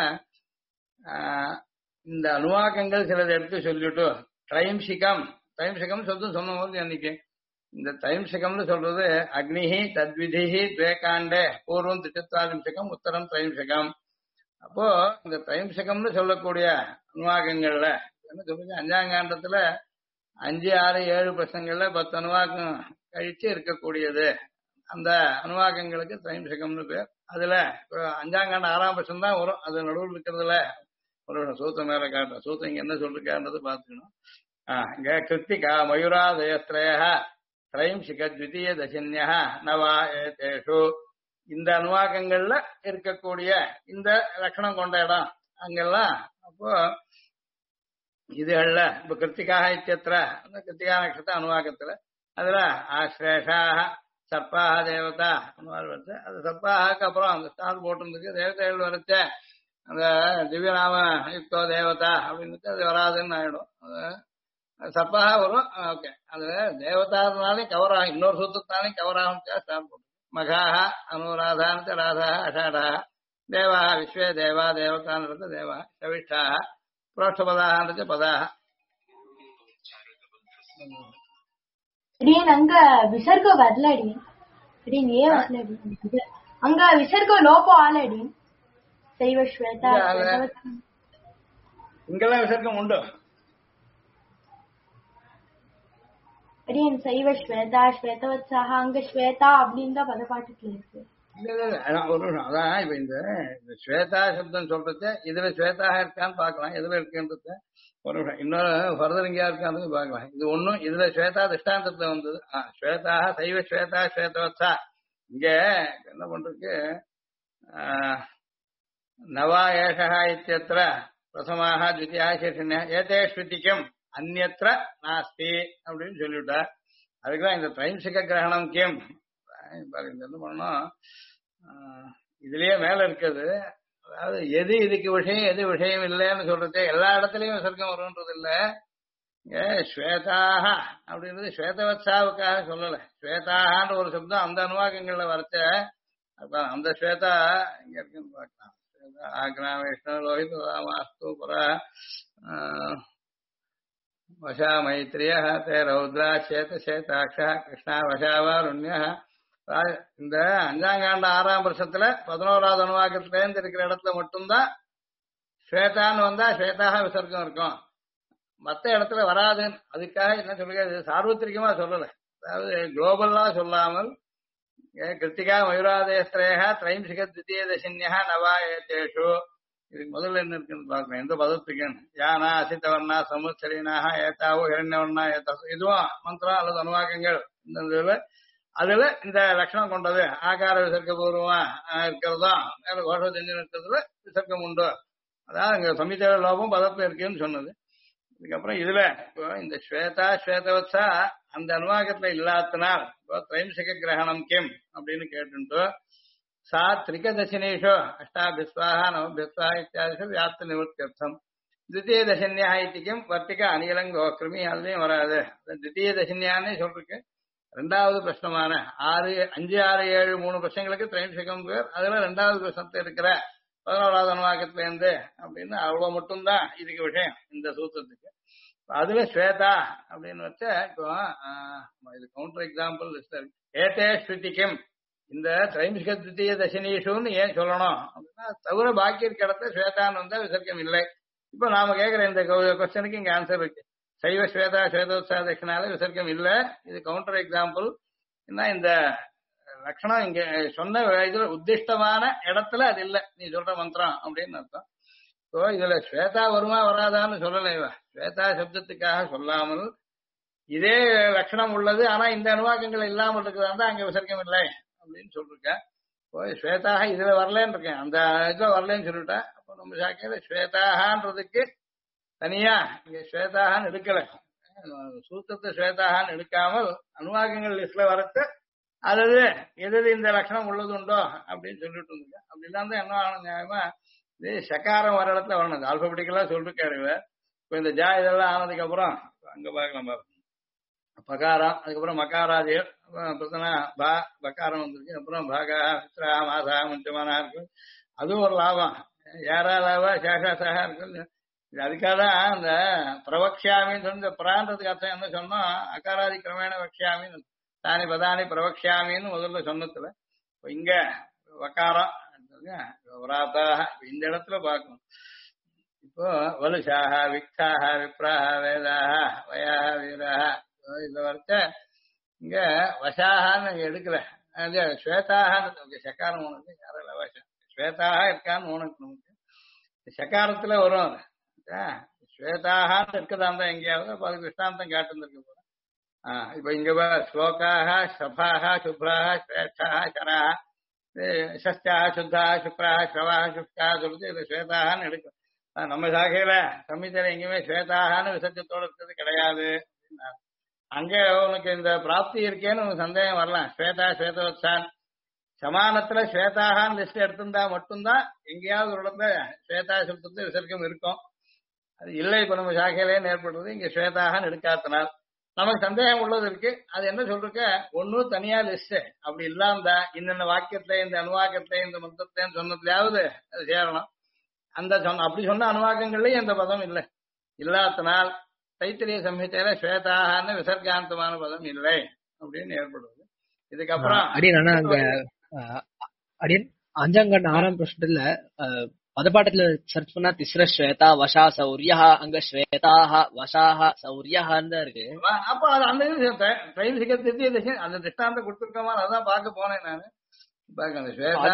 இந்த அனுவாக்கங்கள் சிலது எடுத்து சொல்லிட்டு தைம்சிகம் சொன்ன போது அன்னைக்கு இந்த தைம்சிகம்னு சொல்றது அக்னிஹி தத்விதிஹி துவேகாண்டே பூர்வம் திச்சத்வாதிம்சகம் உத்தரம் தைம்சிகம். அப்போ இந்த தைம்சிகம்னு சொல்லக்கூடிய அனுவாக்கங்கள்ல என்ன சொல்லுங்க, 5ஆம் காண்டத்துல 5, 6, 7 பிரசங்கள்ல 10 அனுவாக்கம் கழிச்சு இருக்கக்கூடியது. அந்த அனுவாக்கங்களுக்கு தைம்சிகம்னு பேர். அதுல 5ஆம் காண்டம் 6ஆம் பிரசம் தான் வரும். அது நடுவில் இருக்கிறதுல ஒரு சூத்திரம் மேல காட்டுற சூத்திரம் இங்க என்ன சொல்லிருக்கான்றது பாத்துக்கணும். இங்க கிருத்திகா மயூராதயஸ்திரய தைம்சிக த்விதீய தசன்யா நவா ஏதேஷு. இந்த அனுவாக்கங்கள்ல இருக்கக்கூடிய இந்த லட்சணம் கொண்ட இடம் அங்கெல்லாம். அப்போ இதுகள்ல இப்ப கிருத்திகாக இத்தியத்திர அந்த கிருத்திகா நட்சத்திர அனுவாகத்துல அதுல ஆஸ்ரேஷாக சர்ப்பாக தேவதா வருது. அது சர்ப்பாக அப்புறம் அந்த ஸ்டார் போட்டிருந்துருக்கு. தேவதைகள் வரைச்ச அந்த திவ்யநாம யுக்தோ தேவதா அப்படின்னு அது வராதுன்னு ஆயிடும். சர்ப்பாக வரும். ஓகே, அது தேவதானாலையும் கவர் ஆகும், இன்னொரு சூத்திரத்தாலையும் கவர் ஆகும். ஸ்டார் போட்டு மகாக அனுராதான ராதா அஷாடா தேவா விஸ்வே தேவா தேவதான்றது தேவா சவிஷ்டாக புரோஷ்டபதாக பதாக. அடியேன் அங்க விசர்க்கம் வரல அடியேன். அடியேன் ஏன் வரல அடியேன்? அங்க விசர்க்கம் லோபம் ஆல அடியேன். சைவ ஸ்வேதா இங்கெல்லாம் விசர்க்கம் உண்டு. அடியேன் சைவ ஸ்வேதா ஸ்வேதவத்சாக அங்க ஸ்வேதா அப்படின்னு தான் பதப்பாட்டுல இருக்கு. இல்ல இல்ல இல்ல, அதான் ஒரு நிமிஷம். அதான் இப்ப இந்த ஸ்வேதா சப்தம் சொல்றது இதுல ஸ்வேதாக இருக்கான்னு பாக்கலாம், எதுல இருக்குன்றது ஒரு நிமிஷம். இன்னொரு ஃபர்தர் இங்கயா இருக்கான்னு பாக்கலாம். இது ஒண்ணும் இதுல ஸ்வேதா திஷ்டாந்தத்துல வந்தது. ஸ்வேதா சைவ ஸ்வேதா ஸ்வேதவத்சா. இங்க என்ன பண்றதுக்கு நவா ஏஷா இத்தியத்திர பிரசமாக த்விதியா சீர்ஷன்யா ஏதே ஸ்ருதிக்கும் அந்யத்ர நாஸ்தி அப்படின்னு சொல்லிவிட்டார். அதுக்குதான் இந்த த்ரைம்சிக கிரகணம் கேம் என்ன பண்ணணும், இதுலயே மேல இருக்குது. அதாவது எது இதுக்கு விஷயம் எது விஷயம் இல்லைன்னு சொல்றது எல்லா இடத்துலயும் விசர்க்கம் வரும்ன்றது இல்ல. ஸ்வேதாக அப்படின்றது ஸ்வேதவத்சாவுக்காக சொல்லல. ஸ்வேதாகான்ற ஒரு சப்தம் அந்த அனுவாகங்கள்ல வரைச்ச அந்த ஸ்வேதா இங்க இருக்குன்னு பார்க்கலாம். ஆக்னா விஷ்ணு லோஹித் வாஸ்து புற வசா மைத்ரிய தே ரௌத்ரா சேத சேதாட்சா கிருஷ்ணா வசாவாருண்ய. இந்த அஞ்சாங்காண்ட 6ஆம் வருஷத்துல 11வது அனுவாக்கத்துல இருந்து இருக்கிற இடத்துல மட்டும்தான் ஸ்வேதான்னு வந்தா ஸ்வேதாக விசர்க்கம் இருக்கும், மத்த இடத்துல வராதுன்னு. அதுக்காக என்ன சொல்லுங்க, சார்வத்திரிகமா சொல்லல, அதாவது குளோபல்லா சொல்லாமல் கிருத்திகா மயூராதேஸ்திரேகா திரைம்சிக தித்திய தசன்யா நவா ஏதேஷு. இதுக்கு முதல்ல என்ன இருக்குன்னு பாக்கணும், எந்த பதத்துக்கு யானா அசித்தவர்ணா சமுச்சரீனாக ஏத்தாவோ இரண்யவர்ணா ஏத்தா, இதுவும் மந்திரம் அல்லது அனுவாக்கங்கள். இந்த அதுல இந்த லட்சணம் கொண்டது ஆகார விசர்க்க பூர்வமா இருக்கிறதும் மேல கோஷ தெரிஞ்சு இருக்கிறதுல விசர்க்கம் உண்டு. அதாவது இங்க சமீச்ச லோபம் பதத்துல இருக்குன்னு சொன்னது. இதுக்கப்புறம் இதுல இப்போ இந்த ஸ்வேதா ஸ்வேதவத்சா அந்த அனுவாகத்துல இல்லாதனால் இப்போ திரைம்சிக கிரகணம் கிம் அப்படின்னு கேட்டு சா திரிகதசினேஷு அஷ்டாபிஸ்வாக நவபிஸ்வாக இத்தியாதிஷு வியாப்த நிவர்த்தியர்த்தம். தித்திய தசன்யா இத்திக்கும் வர்த்திக அணிகலங்கோக்கிரமி அதுலயும் வராது. தித்திய தசன்யானே சொல்றதுக்கு 2வது பிரஷ்னமான 6, 5, 6, 7 3 பிரஷ்னங்களுக்கு திரைம்சிகம் பேர். அதுல 2வது பிரஷ்னத்துல இருக்கிற 11வது அனுவாக்கத்துல இருந்து அப்படின்னு அவ்வளவு மட்டும்தான் இதுக்கு விஷயம் இந்த சூத்திரத்துக்கு. அதுல ஸ்வேதா அப்படின்னு வச்ச இப்போ இது கவுண்டர் எக்ஸாம்பிள் ஏதே ஸ்ருதிக்கும் இந்த திரைம்சிக தித்திய தசனீஷுன்னு ஏன் சொல்லணும் அப்படின்னா தவிர பாக்கி இருக்க இடத்துல ஸ்வேதான்னு வந்தா விசர்க்கம் இல்லை. இப்ப நாம கேட்கிற இந்த கொஸ்டனுக்கு இங்க ஆன்சர் இருக்கு. சைவ ஸ்வேதா ஸ்வேதோத்சா தட்சிணால விசர்க்கம் இல்ல. இது கவுண்டர் எக்ஸாம்பிள். என்ன இந்த லட்சணம் இங்க சொன்ன இதுல உத்திஷ்டமான இடத்துல அது இல்ல, நீ சொல்ற மந்திரம் அப்படின்னு அர்த்தம். ஸோ இதுல ஸ்வேதா வருமா வராதான்னு சொல்லல. இவ ஸ்வேதா சப்தத்துக்காக சொல்லாமல் இதே லட்சணம் உள்ளது ஆனா இந்த அனுவாக்கங்கள் இல்லாமல் இருக்குதா அங்க விசர்க்கம் இல்லை அப்படின்னு சொல்லிருக்கேன். ஸ்வேதாக இதுல வரலன்னு இருக்கேன், அந்த இதுல வரலன்னு சொல்லிட்டேன். அப்போ நம்ம சாக்கையில ஸ்வேதாகன்றதுக்கு தனியா இங்க ஸ்வேதாகான்னு எடுக்கல, சூத்திரத்தை ஸ்வேதாகான்னு எடுக்காமல் அனுவாக்கங்கள் லிஸ்ட்ல வரத்து அதாவது எது இந்த லட்சணம் உள்ளது உண்டோ அப்படின்னு சொல்லிட்டு இருந்துங்க. அப்படி இல்லாம என்ன ஆகணும், நியாயமா இது சகாரம் வர இடத்துல வரணும். ஆல்பபெட்டிக்கலா சொல்லிருக்காரு இவ. இப்ப இந்த ஜா இதெல்லாம் ஆனதுக்கு அப்புறம் அங்க பார்க்கலாம் பாருங்க பகாரம், அதுக்கப்புறம் மகாராதியர், பிரச்சனை பா பக்காரம் வந்துருக்கு, அப்புறம் பாகா மித்ரா மாசா முஞ்சமானா இருக்கு. அதுவும் ஒரு லாபம். யாரா லாபா சேஷாசாக இருக்கு. அதுக்காக தான் அந்த பிரவக்ஷாமின்னு சொல்லி இந்த பிரான்றதுக்கு அர்த்தம் என்ன சொன்னோம், அகாராதி கிரமேண வக்ஷாமின்னு தானி பதானி பிரவக்ஷாமின்னு முதல்ல சொன்னதுல இங்க வக்காரம் வராத்தாக இந்த இடத்துல பார்க்கணும். இப்போ வலுஷாக விக்ஷாக விப்ராக வேதாக வயாக வீராக இதுல வரைச்ச இங்க வசாகான்னு எடுக்கல, ஸ்வேதாகான்னு சக்காரம் உனக்கு யாரெல்லாம் வசா ஸ்வேதாக இருக்கான்னு உனக்கு நமக்கு சக்காரத்துல வரும். ஸ்வேதாகான்னு இருக்குதான் தான் எங்கேயாவது அப்ப அதுக்கு விஷ்டாந்தம் காட்டுந்திருக்கு போல. இப்ப இங்க ஸ்லோகாக சபாக சுப்ராக ஸ்வேட்சாக சராக சஸ்தாக சுத்தாக சுப்ராக ஸ்ரவாக சுப்கா சொல்லிட்டு இது ஸ்வேதாகான்னு எடுக்கும். நம்ம சாகையில சம்ஹிதையில எங்கேயுமே ஸ்வேதாகான்னு விசர்ஜத்தோட இருக்கிறது கிடையாது. அங்க உனக்கு இந்த பிராப்தி இருக்கேன்னு உனக்கு சந்தேகம் வரலாம். ஸ்வேதா ஸ்வேதவத்சான் சமானத்துல ஸ்வேதாகான்னு லிஸ்ட் எடுத்திருந்தா மட்டும்தான் எங்கேயாவது ஒரு இடத்துல ஸ்வேதா சப்தத்து விசர்க்கம் இருக்கும். அது இல்லை இப்ப நம்ம சாக்கையிலே ஏற்படுறது இங்க ஸ்வேதாகான்னு எடுக்காதனால் நமக்கு சந்தேகம் உள்ளது இருக்கு. அது என்ன சொல்றக்க ஒன்னும் தனியா லிஸ்ட் அப்படி இல்லாம இன்னென்ன வாக்கியத்துல இந்த அனுவாக்கத்துல இந்த மந்திரத்தையும் சொன்னதுலயாவது அது சேரணும். அந்த அப்படி சொன்ன அனுவாக்கங்கள்லயும் இந்த பதம் இல்லை. இல்லாதனால் தைத்திரிய சம்ஹிதையில ஸ்வேதாகான்னு விசர்காந்தமான பதம் இல்லை அப்படின்னு ஏற்படுவது. இதுக்கப்புறம் அடியன் அஞ்சாங்கண்ண ஆறாம் பிரஷ்னத்துல பதப்பாட்டத்துல சர்ச் பண்ணா திஸ்ர ஸ்வேதா வசா சௌரியா அங்க ஸ்வேதாக வசாக சௌரியான்னு தான் இருக்கு. அப்ப அது அந்த இது ட்ரெயின் சிக்கத்திய அந்த திஷ்டாந்தம் கொடுத்துருக்கோமா அதான் பார்க்க போனேன் நானு. அந்த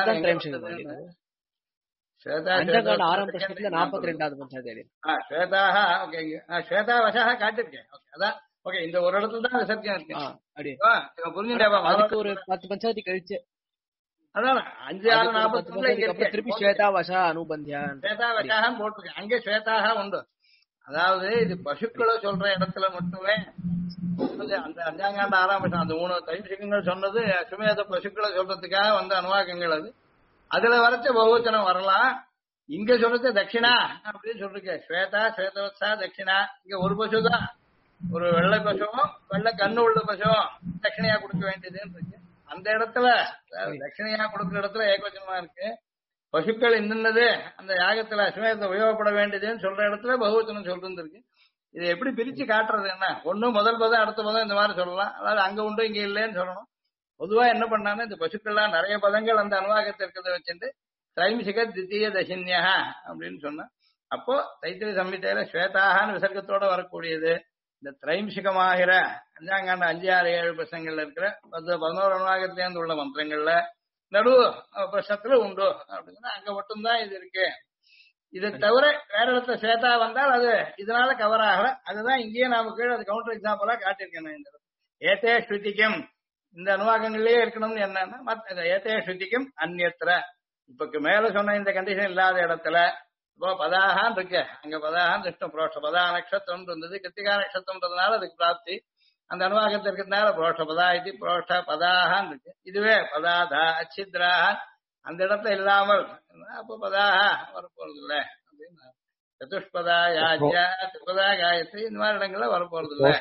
அஞ்சாங்கண்ண ஆறாம் பிரஷ்னத்துல 42வது பஞ்சாயத்து ஸ்வேதாக ஓகே ஸ்வேதா வசாக காட்டிருக்கேன். அதான் ஓகே இந்த ஒரு இடத்துல தான் விசர்ஜம் இருக்கு. புரிஞ்சுட்டா அதுக்கு ஒரு 10 பஞ்சாயத்து கழிச்சு அதான் 5-6-40 திருப்பி ஸ்வேதா வசா அனுபந்தியா ஸ்வேதா வசாகம் போட்டிருக்கேன். அங்கே ஸ்வேதாக உண்டு. அதாவது இது பசுக்களை சொல்ற இடத்துல மட்டுமே அந்த அஞ்சாங்காண்ட ஆறாம் வருஷம் அந்த 3 தைசிகங்கள் சொன்னது சுமேத பசுக்களை சொல்றதுக்காக வந்த அனுவாக்கங்கள். அது அதுல வரைச்ச பகுவச்சனம் வரலாம். இங்க சொல்றது தட்சிணா அப்படின்னு சொல்லிருக்க. ஸ்வேதா ஸ்வேதவத்சா தட்சிணா. இங்க ஒரு பசு தான், ஒரு வெள்ளை பசுவும் வெள்ளை கண்ணு உள்ள பசுவும் தட்சிணையா கொடுக்க வேண்டியதுன்னு இருக்கு. அந்த இடத்துல தட்சிணையா கொடுக்குற இடத்துல ஏகவச்சனமா இருக்கு. பசுக்கள் இன்னது அந்த யாகத்துல அஸ்வமேதத்தை உபயோகப்பட வேண்டியதுன்னு சொல்ற இடத்துல பகுவச்சனம் சொல்றது இருக்கு. இதை எப்படி பிரிச்சு காட்டுறது என்ன? ஒன்னும் முதல் பதம் அடுத்த பதம் இந்த மாதிரி சொல்லலாம். அதாவது அங்க உண்டு இங்க இல்லைன்னு சொல்லணும். பொதுவா என்ன பண்ணாலும் இந்த பசுக்கள்லாம் நிறைய பதங்கள் அந்த அனுவாகத்தை இருக்கிறத வச்சுட்டு திரைமிசிக தித்திய தசின்யா அப்படின்னு சொன்னா அப்போ தைத்திரிய சம்ஹிதையில ஸ்வேதாகான்னு விசர்க்கத்தோட வரக்கூடியது இந்த திரைம்சிகமாகிற அஞ்சாங்காண்ட 5-6-7 பிரசங்கள்ல இருக்கிற 11 அனுவாகத்திலேருந்து உள்ள மந்திரங்கள்ல நடு பிரசத்துல உண்டு அப்படின்னா அங்க மட்டும்தான் இது இருக்கு. இதை தவிர வேற இடத்துல ஸ்வேதா வந்தால் அது இதனால கவர் ஆகல. அதுதான் இங்கேயே நாம கீழே அது கவுண்டர் எக்ஸாம்பிளா காட்டியிருக்கேன். இந்த ஏத்தே ஸ்ருதிக்கும் இந்த அனுவாகங்கள்லயே இருக்கணும்னு என்னன்னா ஏத்தே ஸ்ருதிக்கும் அந்நியத்திர இப்பக்கு மேல சொன்ன இந்த கண்டிஷன் இல்லாத இடத்துல இப்போ பதாகான் இருக்கு. அங்க பதாகான் திருஷ்டம் புரோஷ பதா நட்சத்திரம் இருந்தது. கிருத்திகா நட்சத்திரம்ன்றதுனால அதுக்கு பிராப்தி. அந்த அனுவாகத்தில் இருக்கிறதுனால புரோஷ பதா இது புரோஷ பதாகான் இருக்கு. இதுவே பதாதா அச்சித்ராகான் அந்த இடத்துல இல்லாமல் அப்போ பதாகா வரப்போறது இல்ல அப்படின்னு சதுஷ்பதா யாஜ்யா திரிபதா காயத்ரி இந்த மாதிரி இடங்கள்ல வரப்போறது இல்ல.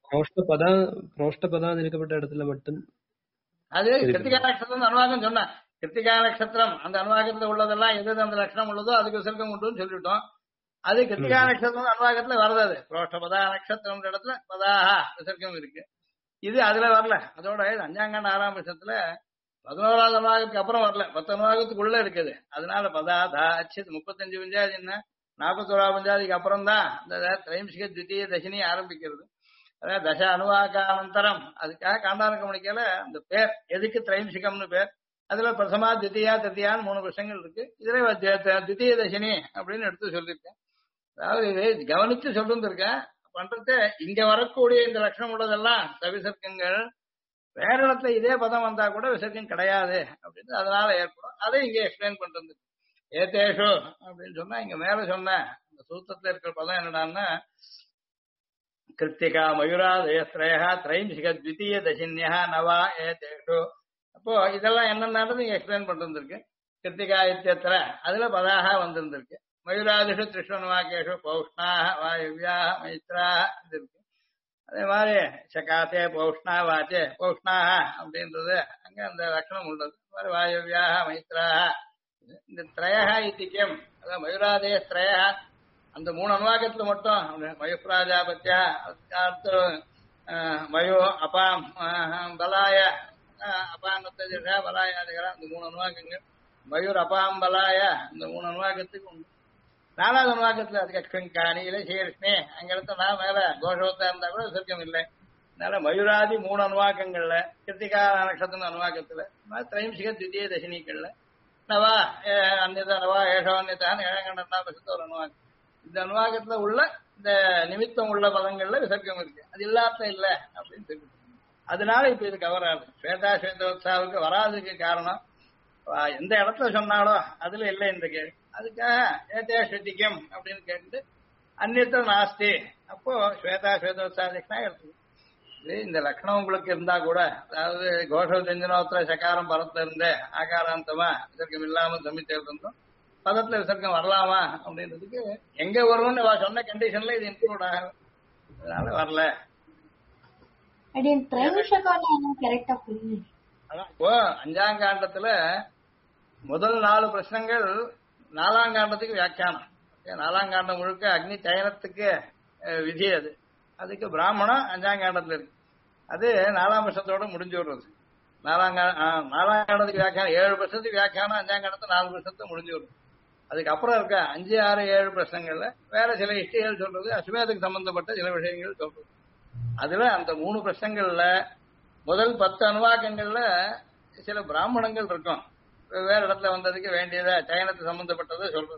புரோஷ்டபதா நினைக்கப்பட்ட இடத்துல மட்டும் அது கிருத்திகா நட்சத்திரம் அனுவாகம் சொன்னா கிருத்திகா நட்சத்திரம் அந்த அனுவாகத்துல உள்ளதெல்லாம் எது அந்த லட்சணம் உள்ளதோ அதுக்கு விசர்க்கம் உண்டுன்னு சொல்லிட்டோம். அது கிருத்திகா நட்சத்திரம் அனுவாகத்துல வரது. புரோஷ்டபதா நட்சத்திரம் இடத்துல பதாகா விசர்க்கம் இருக்கு. இது அதுல வரல. அதோட அஞ்சாங்காண்ட 6ஆம் வருஷத்துல 11வது அனுவாகத்துக்கு அப்புறம் வரல. 10 அனுவாகத்துக்குள்ள இருக்குது. அதனால பதாதா அச்சித் 35 பஞ்சாதி என்ன 41 பஞ்சாதிக்கு அப்புறம் தான் இந்த திரைம்சிக தித்திய தசினி ஆரம்பிக்கிறது. அதாவது தச அனுவாகானந்தரம் அதுக்காக காண்டாரங்க மணிக்கையில அந்த பேர் எதுக்கு திரைம்சிகம்னு பேர். அதுல பிரசமா தித்தியா திருத்தியான்னு 3 வருஷங்கள் இருக்கு. இதுல தித்திய தசினி அப்படின்னு எடுத்து சொல்லியிருக்கேன். அதாவது இது கவனிச்சு சொல்லிருந்திருக்கேன். பண்றது இங்க வரக்கூடிய இந்த லட்சணம் உள்ளதெல்லாம் சவிசர்க்கங்கள். வேற இடத்துல இதே பதம் வந்தா கூட விசர்க்கம் கிடையாது அப்படின்னு அதனால ஏற்படும். அதை இங்க எக்ஸ்பிளைன் பண்றது. ஏதேஷு அப்படின்னு சொன்னா இங்க மேல சொன்ன இந்த சூத்திரத்துல இருக்கிற பதம் என்னடான்னா கிருத்திகா மயூராதயஸ்ரயா திரைம்சிக த்விதீய தசின்யா நவா ஏதேஷு. அப்போ இதெல்லாம் என்னன்னு நீங்க எக்ஸ்பிளைன் பண்ணிருந்திருக்கு. கிருத்திகா இத்தியத்திர அதுல பதாக வந்திருந்திருக்கு. மயூராதிஷு திருஷ்ணவாக்கேஷு பௌஷ்ணாக வாயுவியாக மைத்ராக இது இருக்கு. அதே மாதிரி சகாத்தே பௌஷ்ணா வாச்சே பௌஷ்ணாக அப்படின்றது அங்க அந்த லட்சணம் உள்ளது. மாதிரி வாயுவியாக மைத்ராக இந்த திரயா இத்தியம் அதான் மயூராதய திரயா அந்த 3 அனுவாக்கத்துல மட்டும் மயு பிராஜாபத்தியா அடுத்து மயு அபாம் பலாய அபான்னத்திஷா பலாயாதிகளா அந்த 3 அனுவாக்கங்கள். மயூர் அபாம் பலாய இந்த 3 அனுவாக்கத்துக்கு உண்டு. 4வது அனுவாக்கத்துல அதுக்கு அக்ஷங்காணி இல்லை சீர்ஷ்ணி அங்க இடத்துல நான் மேல கோஷவத்தா இருந்தா கூட விசர்க்கம் இல்லை. அதனால மயூராதி 3 அனுவாக்கங்கள்ல கிருத்திகா நட்சத்திர அனுவாக்கத்துல திரைம்சிக தித்திய தசினிகள்ல நவா அந்நியதா நவா ஏஷான்யதான் 7 ஒரு அனுவாக்கம். இந்த அனுவாக்கத்துல உள்ள இந்த நிமித்தம் உள்ள பதங்கள்ல விசர்க்கம் இருக்கு. அது இல்லாத இல்ல அப்படின்னு சொல்லி அதனால இப்ப இது கவர் ஆகுது. ஸ்வேதா ஸ்வேதோத்சாவுக்கு வராதுக்கு காரணம் எந்த இடத்துல சொன்னாலோ அதுல இல்லை இந்த கேள்வி. அதுக்காக ஏதே ஸ்ருதிக்கம் அப்படின்னு கேட்டு அந்நியத்த நாஸ்தி. அப்போ ஸ்வேதா ஸ்வேதோத்சாதிக்கா எடுத்து இந்த லக்ஷணம் உங்களுக்கு இருந்தா கூட, அதாவது கோஷ ஜஞ்சனோத்திர சகாரம் பரத்துல இருந்து ஆகாராந்தமா விசர்க்கம் இல்லாம சமித்தல் இருந்தோம் பதத்துல விசர்க்கம் வரலாமா அப்படின்றதுக்கு எங்க வரும்னு சொன்ன கண்டிஷன்ல இது இன்க்ளூட் ஆகும். அதனால வரல. கரெக்டா புரியுது. அதான் இப்போ அஞ்சாம் காண்டத்துல முதல் 4 பிரச்சனைகள் 4ஆம் காண்டத்துக்கு வியாக்கியானம். 4ஆம் காண்டம் முழுக்க அக்னி சயனத்துக்கு விதி. அதுக்கு பிராமணம் 5ஆம் காண்டத்துல இருக்கு. அது 4ஆம் வருஷத்தோட முடிஞ்சு விடுறது. 4ஆம் காண்டத்துக்கு வியாக்கியானம் 7 வருஷத்துக்கு வியாக்கியானம் 5ஆம் காண்டத்தை 4 வருஷத்தை முடிஞ்சு விடுறது. அதுக்கப்புறம் இருக்க 5, 6, 7 பிரச்சனைகள்ல வேற சில ஹிஸ்டரிகள் சொல்றது, அஸ்வமேதத்துக்கு சம்பந்தப்பட்ட சில விஷயங்கள் சொல்றது. அதுல அந்த 3 பிரச்சனைகள்ல முதல் 10 அனுவாக்கங்கள்ல சில பிராமணங்கள் இருக்கும். வேற இடத்துல வந்ததுக்கு வேண்டியத சயனத்துக்கு சம்பந்தப்பட்டதை சொல்றது.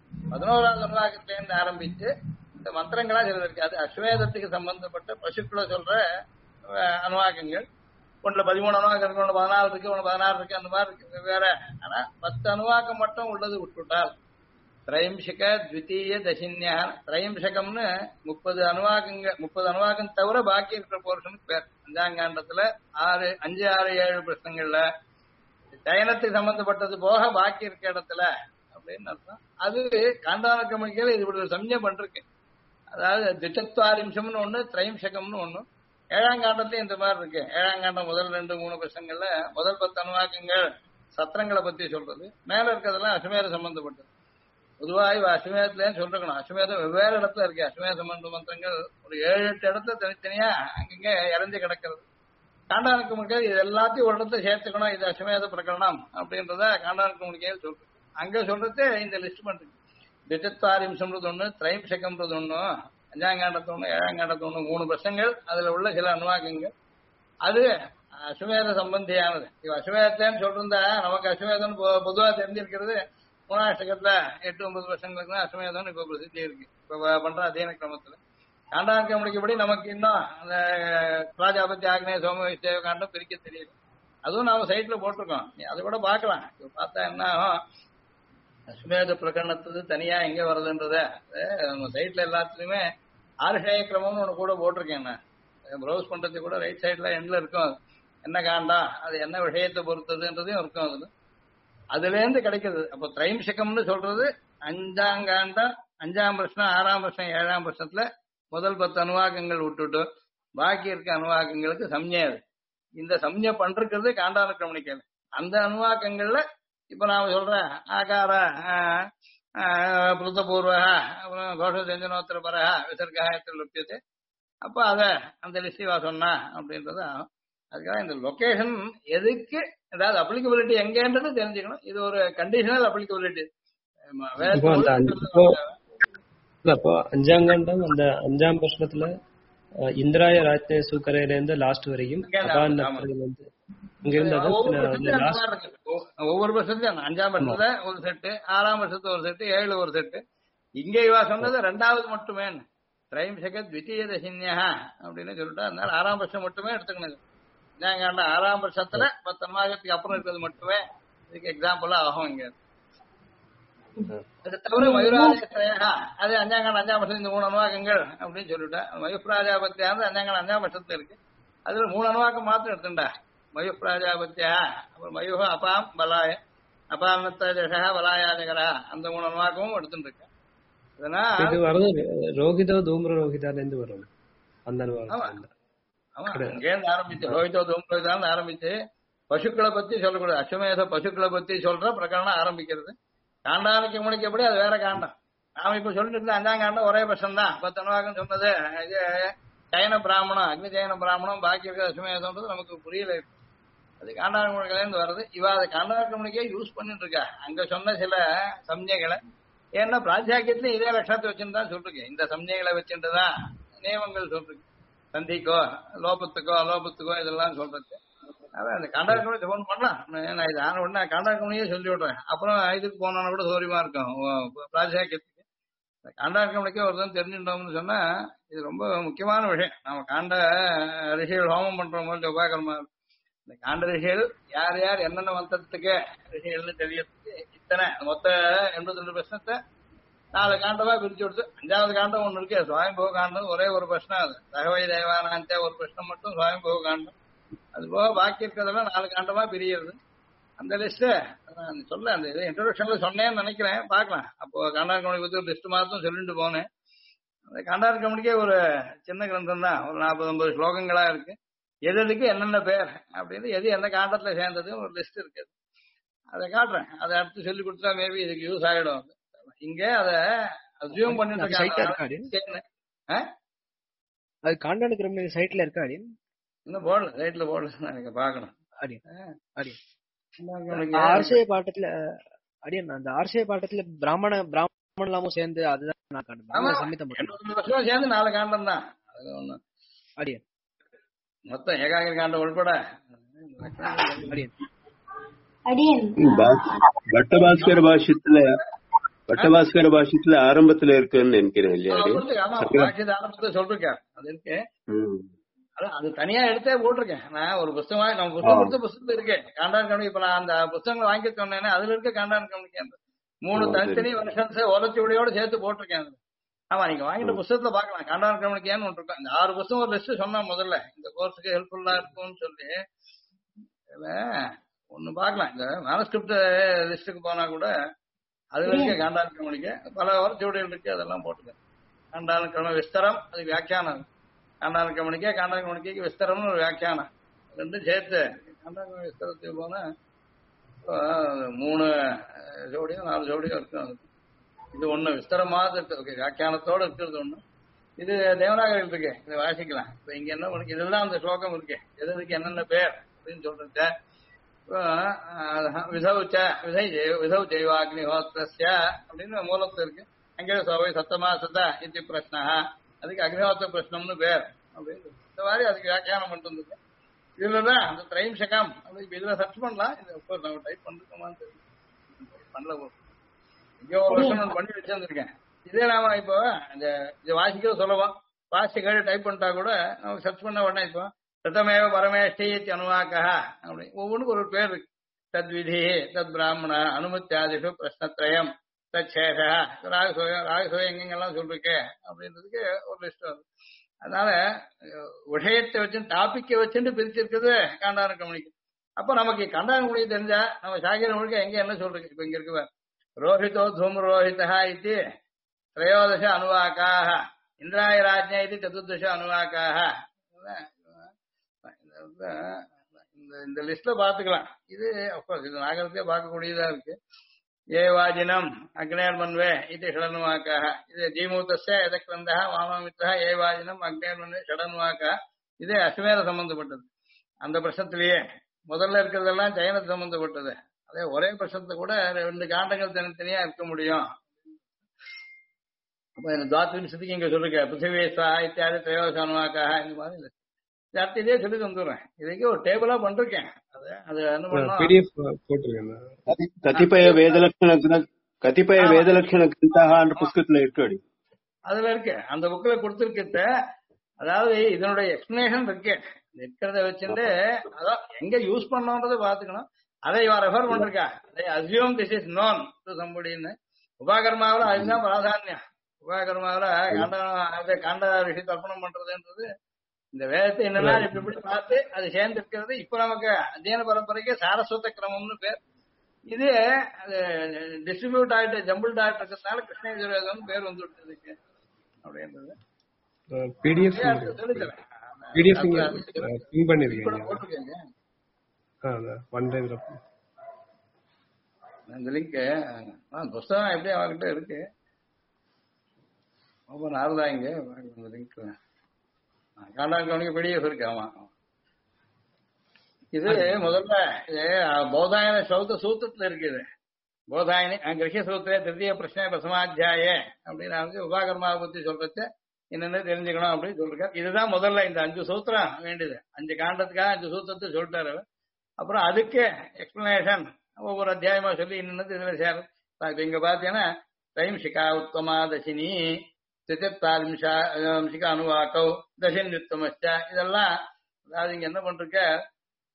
11ஆவது அனுவாக்கத்திலேருந்து ஆரம்பிச்சு இந்த மந்திரங்களா சிலது இருக்கு. அது அஸ்வேதத்துக்கு சம்பந்தப்பட்ட பசுக்களை சொல்ற அனுவாக்கங்கள். ஒன்றுல 13 அனுவாக்கம் இருக்கு, ஒன்று 14 இருக்கு, ஒன்று 16 இருக்கு, அந்த மாதிரி இருக்கு வேற. ஆனா 10 அனுவாக்கம் மட்டும் உள்ளது விட்டுவிட்டால் திரையம்சக த்விதீய தசின்யா திரையம்சகம்னு 30 அனுவாக்கங்கள் 30 அனுவாக்கம் தவிர பாக்கி இருக்கிற போர்ஷனுக்கு பேர். 5ஆம் காண்டத்துல 5, 6, 7 பிரச்சனைகள்ல சயனத்துக்கு சம்பந்தப்பட்டது போக பாக்கி இருக்க இடத்துல அப்படின்னு அர்த்தம். அது காண்டானக்கிரமிக்கையில இது ஒரு சம்ஞை பண்றேன். அதாவது திட்டத்வாரிம்சம்னு ஒண்ணு, திரையம்சகம்னு ஒண்ணு. 7ஆம் காண்டத்துல இந்த மாதிரி இருக்கு. 7ஆம் காண்டம் முதல் 2, 3 பிரச்சனைகள்ல முதல் 10 அனுவாக்கங்கள் சத்திரங்களை பத்தி சொல்றது. மேல இருக்கிறதெல்லாம் அசுமேத சம்பந்தப்பட்டது. பொதுவாக அசுமேதத்துலன்னு சொல்லிருக்கணும். அசுமேதம் வெவ்வேறு இடத்துல இருக்கு. அசுமேத சம்பந்த மந்திரங்கள் ஒரு 7, 8 இடத்துல தனித்தனியா அங்கங்க இறஞ்சி கிடக்கிறது. காண்டானுக்கு முடிக்கையில் இது எல்லாத்தையும் ஒரு இடத்துல சேர்த்துக்கணும், இது அசுமேத பிரகரணம் அப்படின்றத காண்டானுக்கு முடிக்கையில் சொல்றது. அங்க சொல்றது இந்த லிஸ்ட் பண்றது. திட்டத்வாரிம்சம்ன்றது ஒண்ணு, திரைம்சகம்ன்றது ஒண்ணு, 5ஆம் காண்டத்து ஒண்ணு, 7ஆம் காண்டத்து ஒண்ணு, 3 பிரசங்கள். அதுல உள்ள சில அனுவாக்கங்கள் அது அசுமேத சம்பந்தியானது. இவ அசுமேதத்தேன்னு சொல்லிருந்தா நமக்கு அசுமேதம் பொதுவா தெரிஞ்சிருக்கிறது 3ஆஷ்டகத்துல 8, 9 வருஷங்களுக்கு தான் அசுமேதம் இப்ப பிரசித்தி இருக்கு. இப்ப பண்ற அத்தியன கிரமத்துல காண்டாங்க முடிக்கப்படி நமக்கு இன்னும் அந்த பிராஜாபத்தி ஆக்னேய சோம விசேவ காண்டம் பிரிக்க தெரியுது. அதுவும் நாம சைட்ல போட்டிருக்கோம். அதை கூட பாக்கலாம். பார்த்தா என்ன அசுமேத பிரகரணத்துக்கு தனியா எங்க வருதுன்றத நம்ம சைட்ல எல்லாத்துலயுமே ஆர்ஷய கிரமம்னு ஒண்ணு கூட போட்டிருக்கேன். நான் ப்ரௌஸ் பண்றது கூட ரைட் சைட்ல எண்ட்ல இருக்கும். என்ன காண்டம், அது என்ன விஷயத்தை பொறுத்ததுன்றதையும் இருக்கும். அதுல இருந்து கிடைக்கிறது. அப்போ திரைம்சகம்னு சொல்றது 5ஆம் காண்டம் 5ஆம் வருஷம் 6ஆம் வருஷம் 7ஆம் வருஷத்துல முதல் 10 அனுவாக்கங்கள் விட்டுட்டு பாக்கி இருக்க அனுவாக்கங்களுக்கு சம்ஞை. அது இந்த சம்ஞை பண்றது காண்டானுக்கிரமணிக்கல். அந்த அனுவாக்கங்கள்ல இப்ப நாம சொல்ற ஆகார புருத்தபூர்வ அப்புறம் கோஷ ஜஞ்சனோத்திர பரஹ விசர்காயத்தில் லுப்பியது. அப்ப அத அந்த லிஸ்டிவா சொன்னா அப்படின்றது. அதுக்காக இந்த லொகேஷன் எதுக்கு, ஏதாவது அப்ளிகபிலிட்டி எங்கன்றது தெரிஞ்சுக்கணும். இது ஒரு கண்டிஷனல் அப்ளிகபிலிட்டி. அப்போ 5ஆம் காண்டம் அந்த 5ஆம் வருஷத்துல இந்திராய ராஜ்ய சூக்கரையில இருந்து லாஸ்ட் வரைக்கும் ஒவ்வொரு வருஷத்துலயும் 5ஆம் வருஷத்துல ஒரு செட்டு, 6ஆம் வருஷத்துல ஒரு செட்டு, 7 ஒரு செட்டு. இங்க இவா சொன்னது 2வது மட்டுமே திரைம்சக த்விதீய தசின்யா அப்படின்னு சொல்லிட்டு, அதனால 6ஆம் வருஷம் மட்டுமே எடுத்துக்கணும். 5ஆம் காண்டம் 6ஆம் வருஷத்துல 10 அனுவாகத்துக்கு அப்புறம் இருக்கிறது மட்டுமே இதுக்கு எக்ஸாம்பிளா ஆகும். இங்க அது தவிர மயூராஜா அது 5ஆம் காண்டம் 5ஆம் வருஷம் இந்த 3 அனுவாக்கங்கள் அப்படின்னு சொல்லிட்டேன். மயூப்ராஜாபத்தியானது 5ஆம் காண்டம் 5ஆம் வருஷத்துல இருக்கு. அதுல 3 அனுவாக்கம் மாத்திரம் எடுத்துட்டா. மயூப்ராஜாபத்தியா, அப்புறம் மயூஹ அபாம் பலாய அபாமத்தா பலாயாஜகரா, அந்த 3 அனுவாக்கமும் எடுத்துட்டு இருக்கேன். ரோகிதோ தூம்ர ரோகிதால இருந்து வரும் அந்த அனுவாக்கம். ஆமா, அங்கேருந்து ஆரம்பிச்சு ரோஹிதோ தூம்ரோகிதான் ஆரம்பிச்சு பசுக்களை பத்தி சொல்லக்கூடாது. அஸ்வமேத பசுக்களை பத்தி சொல்ற பிரகரணம் ஆரம்பிக்கிறது. காண்டானுக்கு முடிக்கப்படி அது வேற காண்டம். நாம இப்ப சொல்லிட்டு இருந்த 5ஆம் காண்டம் ஒரே பட்சம் தான். 10 அனுவாக்கம் சொன்னது இது சயன பிராமணம், அக்னி சயன பிராமணம், பாக்கி இருக்கிற அஸ்வமேதம்ன்றது நமக்கு புரியல. அது காண்டானுக்கு இருந்து வருது. இவ அதை காண்டானுக்கு யூஸ் பண்ணிட்டு இருக்கா. அங்க சொன்ன சில சம்ஞைகளை, ஏன்னா பிராத்தியாக்கியத்துல இதே லட்சணத்தை வச்சுன்னு தான் சொல்லிருக்கு. இந்த சம்ஞைகளை வச்சுட்டுதான் நியமங்கள் சொல்லிருக்கு. சந்திக்கோ, லோபத்துக்கோ, அலோபத்துக்கோ இதெல்லாம் சொல்றது. அதான் அந்த காண்டாக்ட் போன் பண்ணலாம். நான் இது ஆன உடனே காண்டாக்ட் சொல்லி விடுறேன். அப்புறம் இதுக்கு போனா கூட சௌரியமா இருக்கும். பிராத்தியாக்கியத்துக்கு காண்டாக்டே ஒருத்தன் தெரிஞ்சுட்டோம்னு சொன்னா இது ரொம்ப முக்கியமான விஷயம். நம்ம காண்ட ரிஷிகள் ஹோமம் பண்றோம் போது உபாகரமா இந்த காண்ட ரிஷிகள் யார் யார் என்னென்ன மந்திரத்துக்கு ரிஷிகள்னு தெரியறதுக்கு இத்தனை மொத்த 82 பிரச்சனத்தை 4 காண்டமா பிரிச்சு கொடுத்து 5வது காண்டம் ஒண்ணு இருக்கு சுவாமிபோக காண்டம் ஒரே ஒரு பிரச்சனம் அது தகவை தேவானாந்த ஒரு பிரச்சனை மட்டும் சுவாமிபோக காண்டம் அது போக பாக்கி இருக்கிறதெல்லாம் 4 காண்டமா பிரியுது அந்த லிஸ்ட் சொல்ல அந்த இது இன்ட்ரோடக்ஷன்ல சொன்னேன்னு நினைக்கிறேன் பார்க்கலாம் அப்போ காண்டார் கமணிக்கு பத்தி ஒரு லிஸ்ட் மாத்திரம் சொல்லிட்டு போனேன் அந்த காண்டார் கமணிக்கே ஒரு சின்ன கிரந்தம் தான் ஒரு 40-50 ஸ்லோகங்களா இருக்கு எதுக்கு என்னென்ன பேர் அப்படின்னு எது எந்த காண்டத்துல சேர்ந்தது ஒரு லிஸ்ட் இருக்கு அதை காட்டுறேன் அதை அடுத்து சொல்லி கொடுத்தா மேபி இதுக்கு யூஸ் ஆயிடும் இங்க அத அசியூம் பண்ணிட்டு இருக்காங்க அது காண்டானுக்கு ரொம்ப சைட்ல இருக்கா இன்னும் போடல சைட்ல போடல எனக்கு பாக்கணும் ஆர்சிஐ பாட்டத்துல அடியன் அந்த ஆர்சிஐ பாட்டத்துல பிராமணலாமும் சேர்ந்து அதுதான் நான் காண்பேன் சம்மிதம் சேர்ந்து 4 காண்டம் தான் அது ஒண்ணு அடியன் மொத்தம் ஏகாகிர காண்டம் உள்பட அடியன் அடியன் பட்டபாஸ்கர பாஷ்யத்துல ஆரம்பத்துல இருக்குன்னு நினைக்கிறேன் இல்லையா ஆரம்பத்துல சொல்றேன் அது இருக்கு அது தனியா எடுத்தே போட்டிருக்கேன் நான் ஒரு புத்தகமா நம்ம புத்தகம் கொடுத்த புத்தகத்துல இருக்கேன் காண்டான் கவனி இப்ப நான் அந்த புத்தகங்களை வாங்கி சொன்னேன்னா அதுல இருக்க காண்டான் கவனிக்க 3 தனித்தனி வருஷன்ஸ் ஓலச்சுவடியோட சேர்த்து போட்டிருக்கேன் அதுல ஆமா நீங்க வாங்கிட்ட புத்தகத்துல பாக்கலாம் காண்டான் கவனிக்கான்னு ஒன்று இருக்கும் இந்த 6 புத்தகம் ஒரு லிஸ்ட் சொன்னா முதல்ல இந்த கோர்ஸுக்கு ஹெல்ப்ஃபுல்லா இருக்கும்னு சொல்லி ஒண்ணு பாக்கலாம் இந்த மேனஸ்கிரிப்ட் லிஸ்டுக்கு போனா கூட அதுல இருக்க காண்டான் கவனிக்க பல ஓலச்சுவடிகள் இருக்கு அதெல்லாம் போட்டுக்க காண்டான் கவன விஸ்தரம் அது வியாக்கியானம் காண்டான கமணிக்கு விஸ்தரம்னு ஒரு வியாக்கியானம் 2 சேர்த்து காண்டான விஸ்தரத்துக்கு போனா 3 ஜோடியும் 4 ஜோடியும் இருக்கும் இது ஒண்ணு விஸ்தரமா இருக்கு வியாக்கியானத்தோட இருக்கிறது ஒண்ணு இது தேவநாகரில் இருக்கு இதை வாசிக்கலாம் இப்ப இங்க என்ன உனக்கு இதெல்லாம் அந்த ஸ்லோகம் இருக்கு எதுக்கு என்னென்ன பேர் அப்படின்னு சொல்றேன் விதௌ ஜெய்வாக்னிஹோத்திரஸ்ய அப்படின்னு மூலத்துல இருக்கு அங்கே சோவை சத்தமா சதா இது பிரச்சனா அதுக்கு அக்னிஹோத்திர பிரச்சனம்னு பேர் அப்படின்னு இந்த மாதிரி அதுக்கு வியாக்கியானம் பண்ணிட்டு வந்துருக்கு இதுலதான் அந்த திரைம்சகம் அப்படி இதுல சர்ச் பண்ணலாம் இது நம்ம டைப் பண்ணிருக்கோமான்னு தெரியும் பண்ணல இங்கே ஒரு வருஷம் பண்ணி வச்சிருந்திருக்கேன் இதே நாம இப்போ இந்த இது வாசிக்க சொல்லவும் வாசிக்க கேட்டு டைப் பண்ணிட்டா கூட நமக்கு சர்ச் பண்ண உடனே இப்போ ரத்தமேவ பரமேஷ்டி அனுவாக்கா அப்படி ஒவ்வொன்றுக்கு ஒரு பேர் இருக்கு தத்விதி தத் பிராமண அனுமத்தியாதிஷு பிரஷ்னத்ரயம் தச்சேஷ ராகசோயம் எங்கெங்கெல்லாம் சொல்லிருக்கே அப்படின்றதுக்கு ஒரு லிஸ்ட் வருது அதனால விஷயத்தை வச்சு டாபிக்கை வச்சுட்டு பிரிச்சிருக்குது காண்டான கமணிக்கு அப்ப நமக்கு காண்டான கமணி தெரிஞ்சா நம்ம சாகிர முழுக்க எங்க என்ன சொல்றீங்க இப்ப இங்க இருக்கு ரோஹிதோ தூம ரோஹிதா இது 13 அனுவாக்காக இந்திராய ராஜ்யா இது 14 அனுவாக்காக இந்த லிஸ்ட்ல பாத்துக்கலாம் இது அப்கோர்ஸ் இது நாகரத்தையே பார்க்கக்கூடியதா இருக்கு ஏவாஜினம் அக்னேர்மன்வே இது ஷடன்வாக்காக இது ஜீமூத்தஸ்ய எதக்ரந்தா வாமமித்ரா ஏவாஜினம் அக்னேர்மன்வே ஷடன்வாக்கா இது அஸ்வேர சம்பந்தப்பட்டது அந்த பிரச்சனத்திலேயே முதல்ல இருக்கிறதெல்லாம் ஜெயனத்து சம்பந்தப்பட்டது அதே ஒரே பிரச்சனத்தை கூட 2 காண்டங்கள் தனித்தனியா இருக்க முடியும் அப்ப இந்த துவாத்விம்சத்துக்கு இங்க சொல்லுங்க பிருத்திவேஸ்வா இத்தியாதி திரையோசனுவாக்காக இந்த மாதிரி அடுத்த இதே சொல்லி வந்துடுறேன் இதுக்கு ஒரு டேபிளா பண்ணிருக்கேன் அது என்ன பண்ணலாம் கதிப்பய வேதலட்சண கிரந்தாக புஸ்தகத்துல இருக்கு அதுல இருக்கு அந்த புக்ல கொடுத்துருக்கிட்ட அதாவது இதனுடைய எக்ஸ்பிளனேஷன் இருக்கு இருக்கிறத வச்சுட்டு அதான் எங்க யூஸ் பண்ணோன்றதை பாத்துக்கணும் அதை இவன் ரெஃபர் பண்ணிருக்கா assume this is known to சம்படின்னு உபாகர்மாவில அதுதான் பிராதானியம் உபாகர்மாவில காண்ட ரிஷி தர்ப்பணம் பண்றதுன்றது இந்த வேதத்தை என்னன்னா இப்படி பார்த்து அது சேர்ந்து இருக்கிறது இப்ப நமக்கு அத்தியன பரம்பரைக்கு சாரஸ்வத கிரமம்னு பேர் இது அது டிஸ்ட்ரிபியூட் ஆயிட்டு ஜம்பிள்ட் ஆயிட்டு இருக்கிறதுனால கிருஷ்ணகிரி பேர் வந்து விட்டதுக்கு அப்படின்றது இந்த லிங்க் புஸ்தகம் எப்படி அவர்கிட்ட இருக்கு நார்தா இங்க லிங்க் காண்டாங்க பிடிஎஃப் இருக்கு ஆமா இது முதல்ல போதாயன சௌத்த சூத்திரத்துல இருக்குது போதாயனி கிரகிய சூத்திர திருத்திய பிரச்சனை பிரசமாத்தியாயே அப்படின்னு உபாகர்மாவை பத்தி சொல்றது என்னென்ன தெரிஞ்சுக்கணும் அப்படின்னு சொல்லிருக்காரு இதுதான் முதல்ல இந்த 5 சூத்திரம் வேண்டியது 5 காண்டத்துக்காக 5 சூத்திரத்தை சொல்லிட்டாரு அப்புறம் அதுக்கு எக்ஸ்பிளனேஷன் ஒவ்வொரு அத்தியாயமா சொல்லி இன்னும் இதுல சேரும் இப்ப இங்க பாத்தீங்கன்னா தைம்சிகா உத்தமா தசினி சித்தித்தாலிம்சிகா அனுவாக்கவ் தசின் நித்தமச்சா இதெல்லாம் அதாவது இங்க என்ன பண்றக்க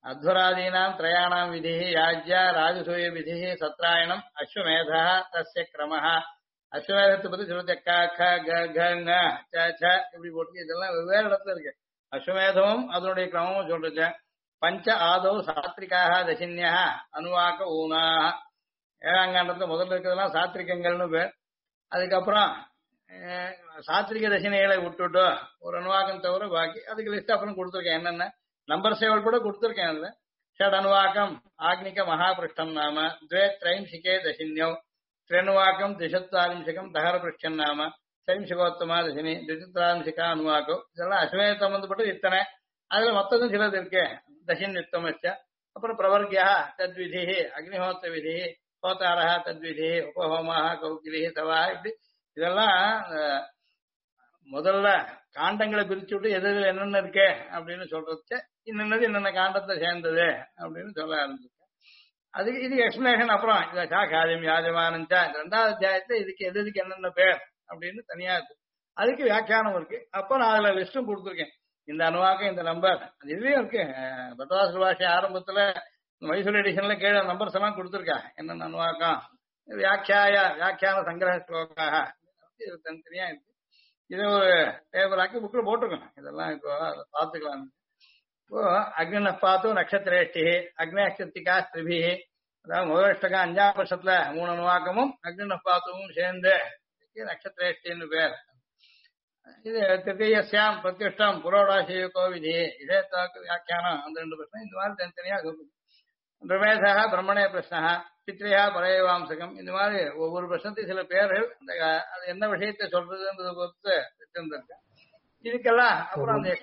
அத்வராதீனாம் திரயாணாம் விதி யாஜ்யா ராஜசூய விதி சத்ராயணம் அஸ்வமேதா தஸ்ய கிரமஹ. அஸ்வமேதத்தை பத்தி சொல்லுது க க க க ங ச ச இப்படி போட்டு இதெல்லாம் வெவ்வேறு இடத்துல இருக்கு. அஸ்வமேதமும் அதனுடைய கிரமமும் சொல்றது. பஞ்ச ஆதோ சாத்ரிகாக தசின்யா அனுவாக்க ஊனாக. ஏழாங்காண்டத்துல முதல்ல இருக்கிறதெல்லாம் சாத்ரிகங்கள்னு பேர். அதுக்கப்புறம் சாத்ரிக தசினைகளை விட்டுட்டு ஒரு அனுவாக்கம் தவிர பாக்கி அதுக்கு லிஸ்ட் அப்புறம் கொடுத்துருக்கேன். என்னென்ன நம்பர் சேவல் கூட கொடுத்துருக்கேன். அதுல ஷட் அனுவாக்கம் ஆக்னிக மகாபிருஷ்டம் நாம द्वे त्रैंशिके दशिन्यौ त्र्यनुवाकम திசத்வாரிம்சகம் தகர பிருஷ்டம் நாம त्रैंशिकोत्तमा दशिனி द्विचत्वारिंशिका அனுவாக்கம். இதெல்லாம் அஸ்வமேத சம்பந்தப்பட்டு இத்தனை. அதுல மொத்ததும் சிலது இருக்கு. தசின் யுக்தமச்ச. அப்புறம் பிரவர்கியா தத்விதி அக்னிஹோத்திர விதி ஹோதாரா தத்விதி உபஹோமாக கௌகிலி தவா இப்படி இதெல்லாம் முதல்ல காண்டங்களை பிரிச்சு விட்டு எது எதுல என்னென்ன இருக்கு அப்படின்னு சொல்றது இன்னது என்னென்ன காண்டத்தை சேர்ந்தது அப்படின்னு சொல்ல ஆரம்பிச்சிருக்கேன். அதுக்கு இது எக்ஸ்பிளேஷன். அப்புறம் இத காரியம் யாஜமானஞ்சா ரெண்டாவது அத்தியாயத்துல இதுக்கு எது எதுக்கு என்னென்ன பேர் அப்படின்னு தனியா இருக்கு. அதுக்கு வியாக்கியானம் இருக்கு. அப்ப நான் அதுல லிஸ்டும் கொடுத்துருக்கேன். இந்த அணுவாக்கம் இந்த நம்பர் இதுலயும் இருக்கு. பட்டவாசல் பாஷை ஆரம்பத்துல மைசூர் எடிஷன்ல கீழே நம்பர்ஸ் எல்லாம் கொடுத்துருக்கா. என்னென்ன அணுவாக்கம் வியாக்கியான சங்கிரக ஸ்லோகாக இது தனித்தனியா இருக்கு. இதை ஒரு டேபிள் ஆக்கி புக்ல போட்டிருக்கோம். இதெல்லாம் இப்போ பார்த்துக்கலாம். இப்போ அக்னி பார்த்தோம் நட்சத்திரேஷ்டி அக்னி நட்சத்திரிகா ஸ்திரிபி. அதாவது முதலஷ்டகம் 5ஆம் வருஷத்துல 3 அணுவாக்கமும் அக்னி பார்த்தவும் சேர்ந்து நட்சத்திரேஷ்டின்னு பேர். இது திருத்தீயஸ்யாம் பிரத்யுஷ்டம் புரோடாசியோ விதி இதே தாக்கு வியாக்கியானம் அந்த 2 பிரச்சனை இந்த மாதிரி தனித்தனியா சொல்லுது. பிரமேதா பிரம்மணே பிரச்சனா பித்ரியா பரயவாம்சகம் இந்த மாதிரி ஒவ்வொரு பிரச்சனத்தையும் சில பேர்கள் அது என்ன விஷயத்தை சொல்றதுன்றத பொறுத்து வச்சிருந்திருக்கேன். இதுக்கெல்லாம் அப்புறம் அந்த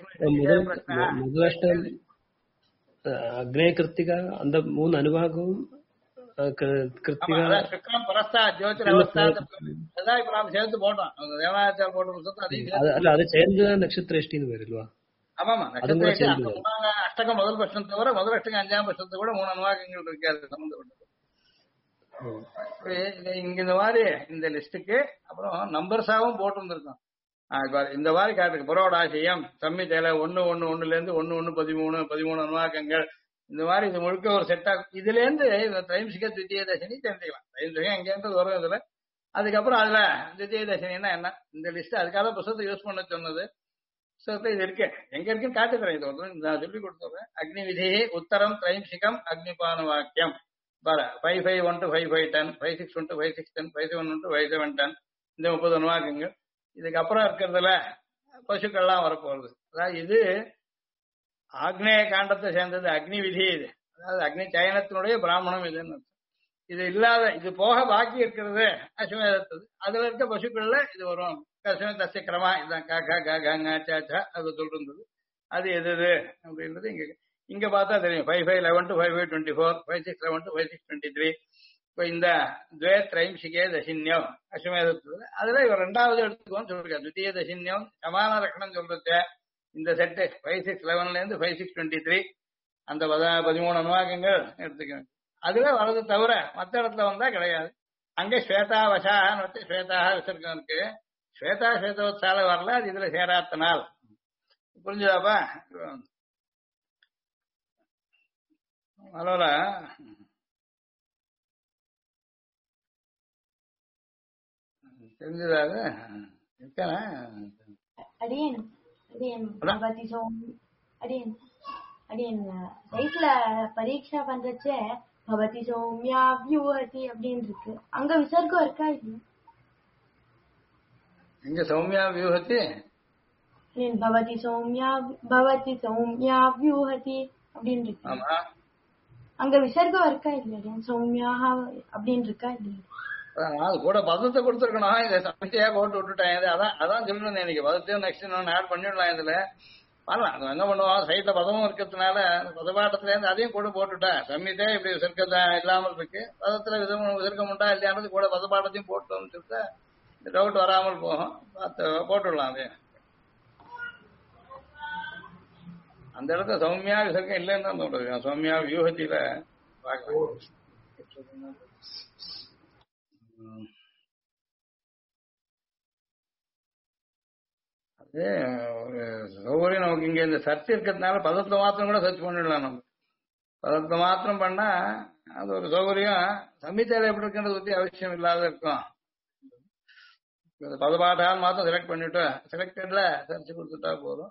அக்னே கிருத்திகா அந்த 3 அனுவாகமும் சுக்ரம் பரஸ்தா ஜோதிர் அவஸ்தா அதான் இப்ப நாம சேர்த்து போட்டோம். தேவாச்சார் போட்ட புத்தகம் அது சேர்ந்து நட்சத்திரேஷ்டின்னு பேர் இல்லவா? ஆமாமா நட்சத்திரேஷ்டி அஷ்டகம் முதல் பட்சம் தவிர முதல் அஷ்டகம் 5ஆம் பட்சத்தை கூட 3 அனுவாகங்கள் இருக்காது சம்பந்தப்பட்டது. இங்க இந்த மாதிரி இந்த லிஸ்டுக்கு அப்புறம் நம்பர்ஸாவும் போட்டு இருந்திருக்கோம். இந்த மாதிரி காட்டுக்கு புரோடாசியம் சம்மிதையில 1-1-1ல இருந்து 1-1-13 அனுவாக்கங்கள் இந்த மாதிரி இது முழுக்க ஒரு செட்டா. இதுல இருந்து திரைம்சிக தித்திய தசனி தெரிஞ்சுக்கலாம். திரைம்சிகம் எங்கேன்றது வரும் இதுல. அதுக்கப்புறம் அதுல தித்திய தசனின்னா என்ன இந்த லிஸ்ட் அதுக்காக புத்தகத்தை யூஸ் பண்ண சொன்னது. புத்தகத்தை இது இருக்கு எங்க இருக்குன்னு காட்டு தரேன். இது ஒரு நான் சொல்லி கொடுத்துறேன். அக்னி விதி உத்தரம் திரைம்சிகம் அக்னிபான வாக்கியம் 5-5-1 to 5-5-10 5-6-1 to 5-6-10 5-7-1 to 5-7-10 இந்த 30 அணுவாக்கங்கள். இதுக்கப்புறம் இருக்கிறதுல பசுக்கள்லாம் வரப்போகுது. அதாவது இது ஆக்னேய காண்டத்தை சேர்ந்தது அக்னி விதி. இது அதாவது அக்னி சயனத்தினுடைய பிராமணம் இதுன்னு. இது இல்லாத இது போக பாக்கி இருக்கிறது அஸ்வமேதத்தது. அதுல இருக்க பசுக்கள்ல இது வரும். தசிய கிரமா இதான் அது சொல்றது. அது எது அப்படின்றது இங்க பார்த்தா தெரியும். 5-5-11 to 5-5-24 5-6-11 to 5-6-23 இப்ப இந்த द्वे त्रैंशिके दशिन्यम அஸ்வமேதத்துல அதுல இவர் ரெண்டாவது எடுத்துக்கோன்னு சொல்லிருக்காரு. द्वितीय दशिन्यम சமான லட்சணம் சொல்றது. இந்த செட்டு 5-6-11ல இருந்து 5-6-23 அந்த 13 அனுவாக்கங்கள் எடுத்துக்கணும். அதுல வரது தவிர மற்ற இடத்துல வந்தா கிடையாது. அங்க ஸ்வேதா வசான்னு வச்சு ஸ்வேதாக விசர்க்கம் இருக்கு. ஸ்வேதா ஸ்வேதோத்சால வரல. அது இதுல சேராத்தனால் புரிஞ்சுதாப்பா? அதனால தெரிஞ்சதாக இருக்கானே அடியேன் அடியேன் பகவதி அடியேன் அடியேன் சைட்ல பரீட்சா பண்றச்சே பகவதி சௌமியா வியூஹதி அப்படின்னு இருக்கு. அங்க விசர்க்கம் இருக்கா இல்லையா? இங்க சௌமியா வியூஹதி பகவதி சௌமியா வியூஹதி அப்படின்னு இருக்கு. ஆமா அங்க விசர்க்கம் இருக்கா இல்லையா? சௌமியா அப்படின்னு இருக்கா இல்லையா? அது கூட பதத்தை கொடுத்துருக்கணும். இதை சமைச்சியா போட்டு விட்டுட்டேன். அதான் சொல்லணும். இன்னைக்கு பதத்தையும் நெக்ஸ்ட் நான் ஆட் பண்ணிடலாம். இதுல பண்ணலாம். என்ன பண்ணுவோம் சைட்ல பதமும் இருக்கிறதுனால பதபாட்டத்துல இருந்து அதையும் கூட போட்டுட்டேன். சம்மிதே இப்படி விசர்க்கம் இல்லாமல் இருக்கு. பதத்துல விசர்க்கம் உண்டா இல்லையானது கூட பதபாட்டத்தையும் போட்டோம்னு சொல்லிட்டு இந்த டவுட் வராமல் போகும். பார்த்து போட்டுடலாம். அதே அந்த இடத்துல சௌமியா விசர்க்கம் இல்லைன்னு தான் சொல்றது. சௌமியா வியூகத்தில பார்க்கலாம். அது ஒரு சௌகரியம் நமக்கு இங்க இந்த சர்ச் இருக்கிறதுனால பதத்தை மாத்திரம் கூட சர்ச் பண்ணிடலாம். நம்ம பதத்தை மாத்திரம் பண்ணா அது ஒரு சௌகரியம். சம்மித்தையில எப்படி இருக்குன்றது பத்தி அவசியம் இல்லாத இருக்கும். பதபாட்டால் மாத்திரம் செலக்ட் பண்ணிட்டு செலக்டட்ல சரிச்சு கொடுத்துட்டா போதும்.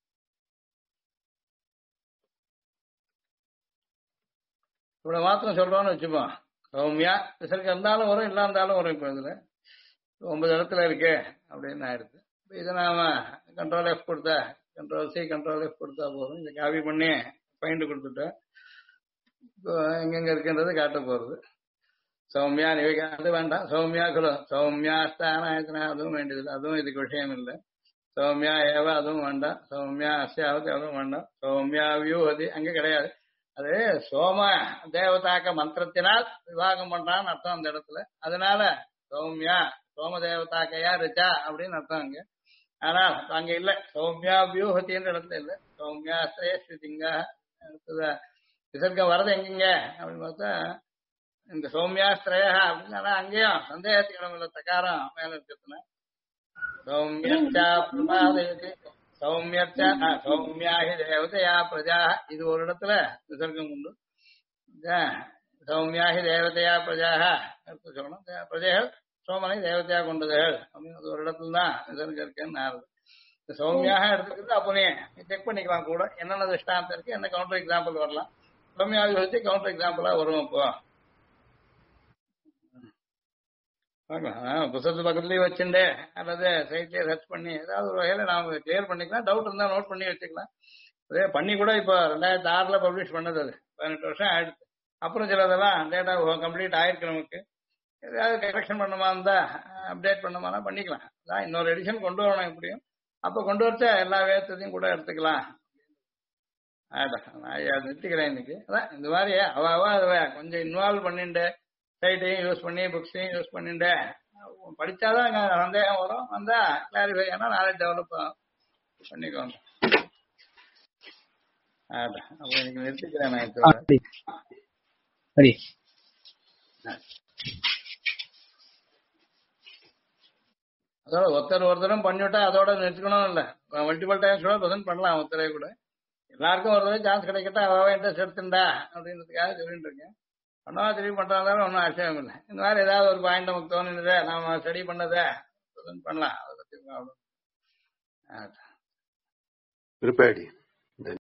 இவ்வளவு மாத்திரம் சொல்றோம்னு வச்சுப்போம். சௌமியா விசர்க்கம் இருந்தாலும் வரும், இல்லா இருந்தாலும் வரும். இப்ப இதுல 9 இடத்துல இருக்கு அப்படின்னு ஆயிடுது. இதை நாம கண்ட்ரோல் எஃப் கொடுத்தா, கண்ட்ரோல் சி கண்ட்ரோல் எஃப் கொடுத்தா போதும். இதை காப்பி பண்ணி பைண்ட் கொடுத்துட்டா எங்கெங்க இருக்குன்றது காட்ட போறது. சௌமியா நிவேகா அது வேண்டாம். சௌமியா குலம் சௌமியா ஸ்தானாயத்தனா அதுவும் வேண்டியதில்லை, அதுவும் இதுக்கு விஷயம் இல்லை. சௌமியா ஏவ அதுவும் வேண்டாம். சௌமியா அஸ்யாவதி அதுவும் வேண்டாம். சௌமியா வியூஹதி அங்க கிடையாது. அது சோம தேவதாக்க மந்திரத்தினால் விவாகம் பண்றான்னு அர்த்தம் அந்த இடத்துல. அதனால சௌமியா சோம தேவதாக்கையா ரிச்சா அப்படின்னு அர்த்தம் அங்க. ஆனால் அங்க இல்ல, சௌமியா வியூஹத்தின்ற இடத்துல இல்ல. சௌமியா ஸ்ரேஷ்டிங்க விசர்க்கம் வர்றது எங்கெங்க அப்படின்னு பார்த்தா இந்த சௌமியாஸ்திரயா அப்படின்னா அங்கேயும் சந்தேகத்துக்கு இடம் இல்லை. தக்காரம் மேல இருக்கிறதுல சௌமியர்ச்சா பிரபாதயதி சௌமியர்ச்சா சௌமியாஹி தேவதையா பிரஜா இது ஒரு இடத்துல விசர்க்கம் உண்டு. சௌமியாஹி தேவதையா பிரஜாக எடுத்து சொல்லணும். பிரஜைகள் சோமனை தேவதையா கொண்டதுகள் அப்படின்னு ஒரு இடத்துல தான் விசர்க்கம் இருக்குன்னு ஆறுது. சௌமியாக எடுத்துக்கிறது அப்போ நீ செக் பண்ணிக்கலாம் கூட என்னென்ன திருஷ்டாந்தம் இருக்கு, என்ன கவுண்டர் எக்ஸாம்பிள் வரலாம். சௌமியாவை வச்சு கவுண்டர் எக்ஸாம்பிளா வரும். இப்போ புத்தகத்து பக்கத்துலயே வச்சுட்டு அல்லது சைட்லயே சர்ச் பண்ணி ஏதாவது ஒரு வகையில நாம கிளியர் பண்ணிக்கலாம். டவுட் இருந்தா நோட் பண்ணி வச்சுக்கலாம். அதே பண்ணி கூட இப்போ 2006 பப்ளிஷ் பண்ணது, அது 18 வருஷம் ஆயிடுச்சு. அப்புறம் சிலதெல்லாம் டேட்டா கம்ப்ளீட் ஆயிருக்கு. நமக்கு ஏதாவது கரெக்ஷன் பண்ணமா இருந்தா அப்டேட் பண்ணமானா பண்ணிக்கலாம். அதான் இன்னொரு எடிஷன் கொண்டு வரணும் எப்படியும். அப்ப கொண்டு வச்சா எல்லா வேதத்தையும் கூட எடுத்துக்கலாம். நான் நிறுத்திக்கிறேன் இன்னைக்கு. அதான் இந்த மாதிரி அவ கொஞ்சம் இன்வால்வ் பண்ணிட்டு சைட்டையும் யூஸ் பண்ணி புக்ஸையும் யூஸ் பண்ணிட்டு படிச்சாதான் அங்க சந்தேகம் வரும். வந்தா கிளாரிஃபை ஆனா நாலேஜ் டெவலப் பண்ணிக்கோங்க. அப்ப இன்னைக்கு நிறுத்திக்கிறேன் நான் இதோட. அதோட ஒருத்தரும் பண்ணிவிட்டா அதோட நிறுத்திக்கணும் இல்ல. மல்டிபிள் டைம்ஸ் கூட ப்ரெசென்ட் பண்ணலாம் ஒருத்தரே கூட. எல்லாருக்கும் ஒரு தடவை சான்ஸ் கிடைக்கட்டா அவ இன்ட்ரெஸ்ட் எடுத்துண்டா அப்படின்றதுக்காக சொல்லிட்டு இருக்கேன். பண்ணவா திரும்பி பண்றதாலும் ஒன்றும் ஆச்சரியம் இல்லை. இந்த மாதிரி ஏதாவது ஒரு பாயிண்ட் நமக்கு தோணுனதே நாம ஸ்டடி பண்ணதே பண்ணலாம். அதை பத்தி ப்ரிப்பேர்ட்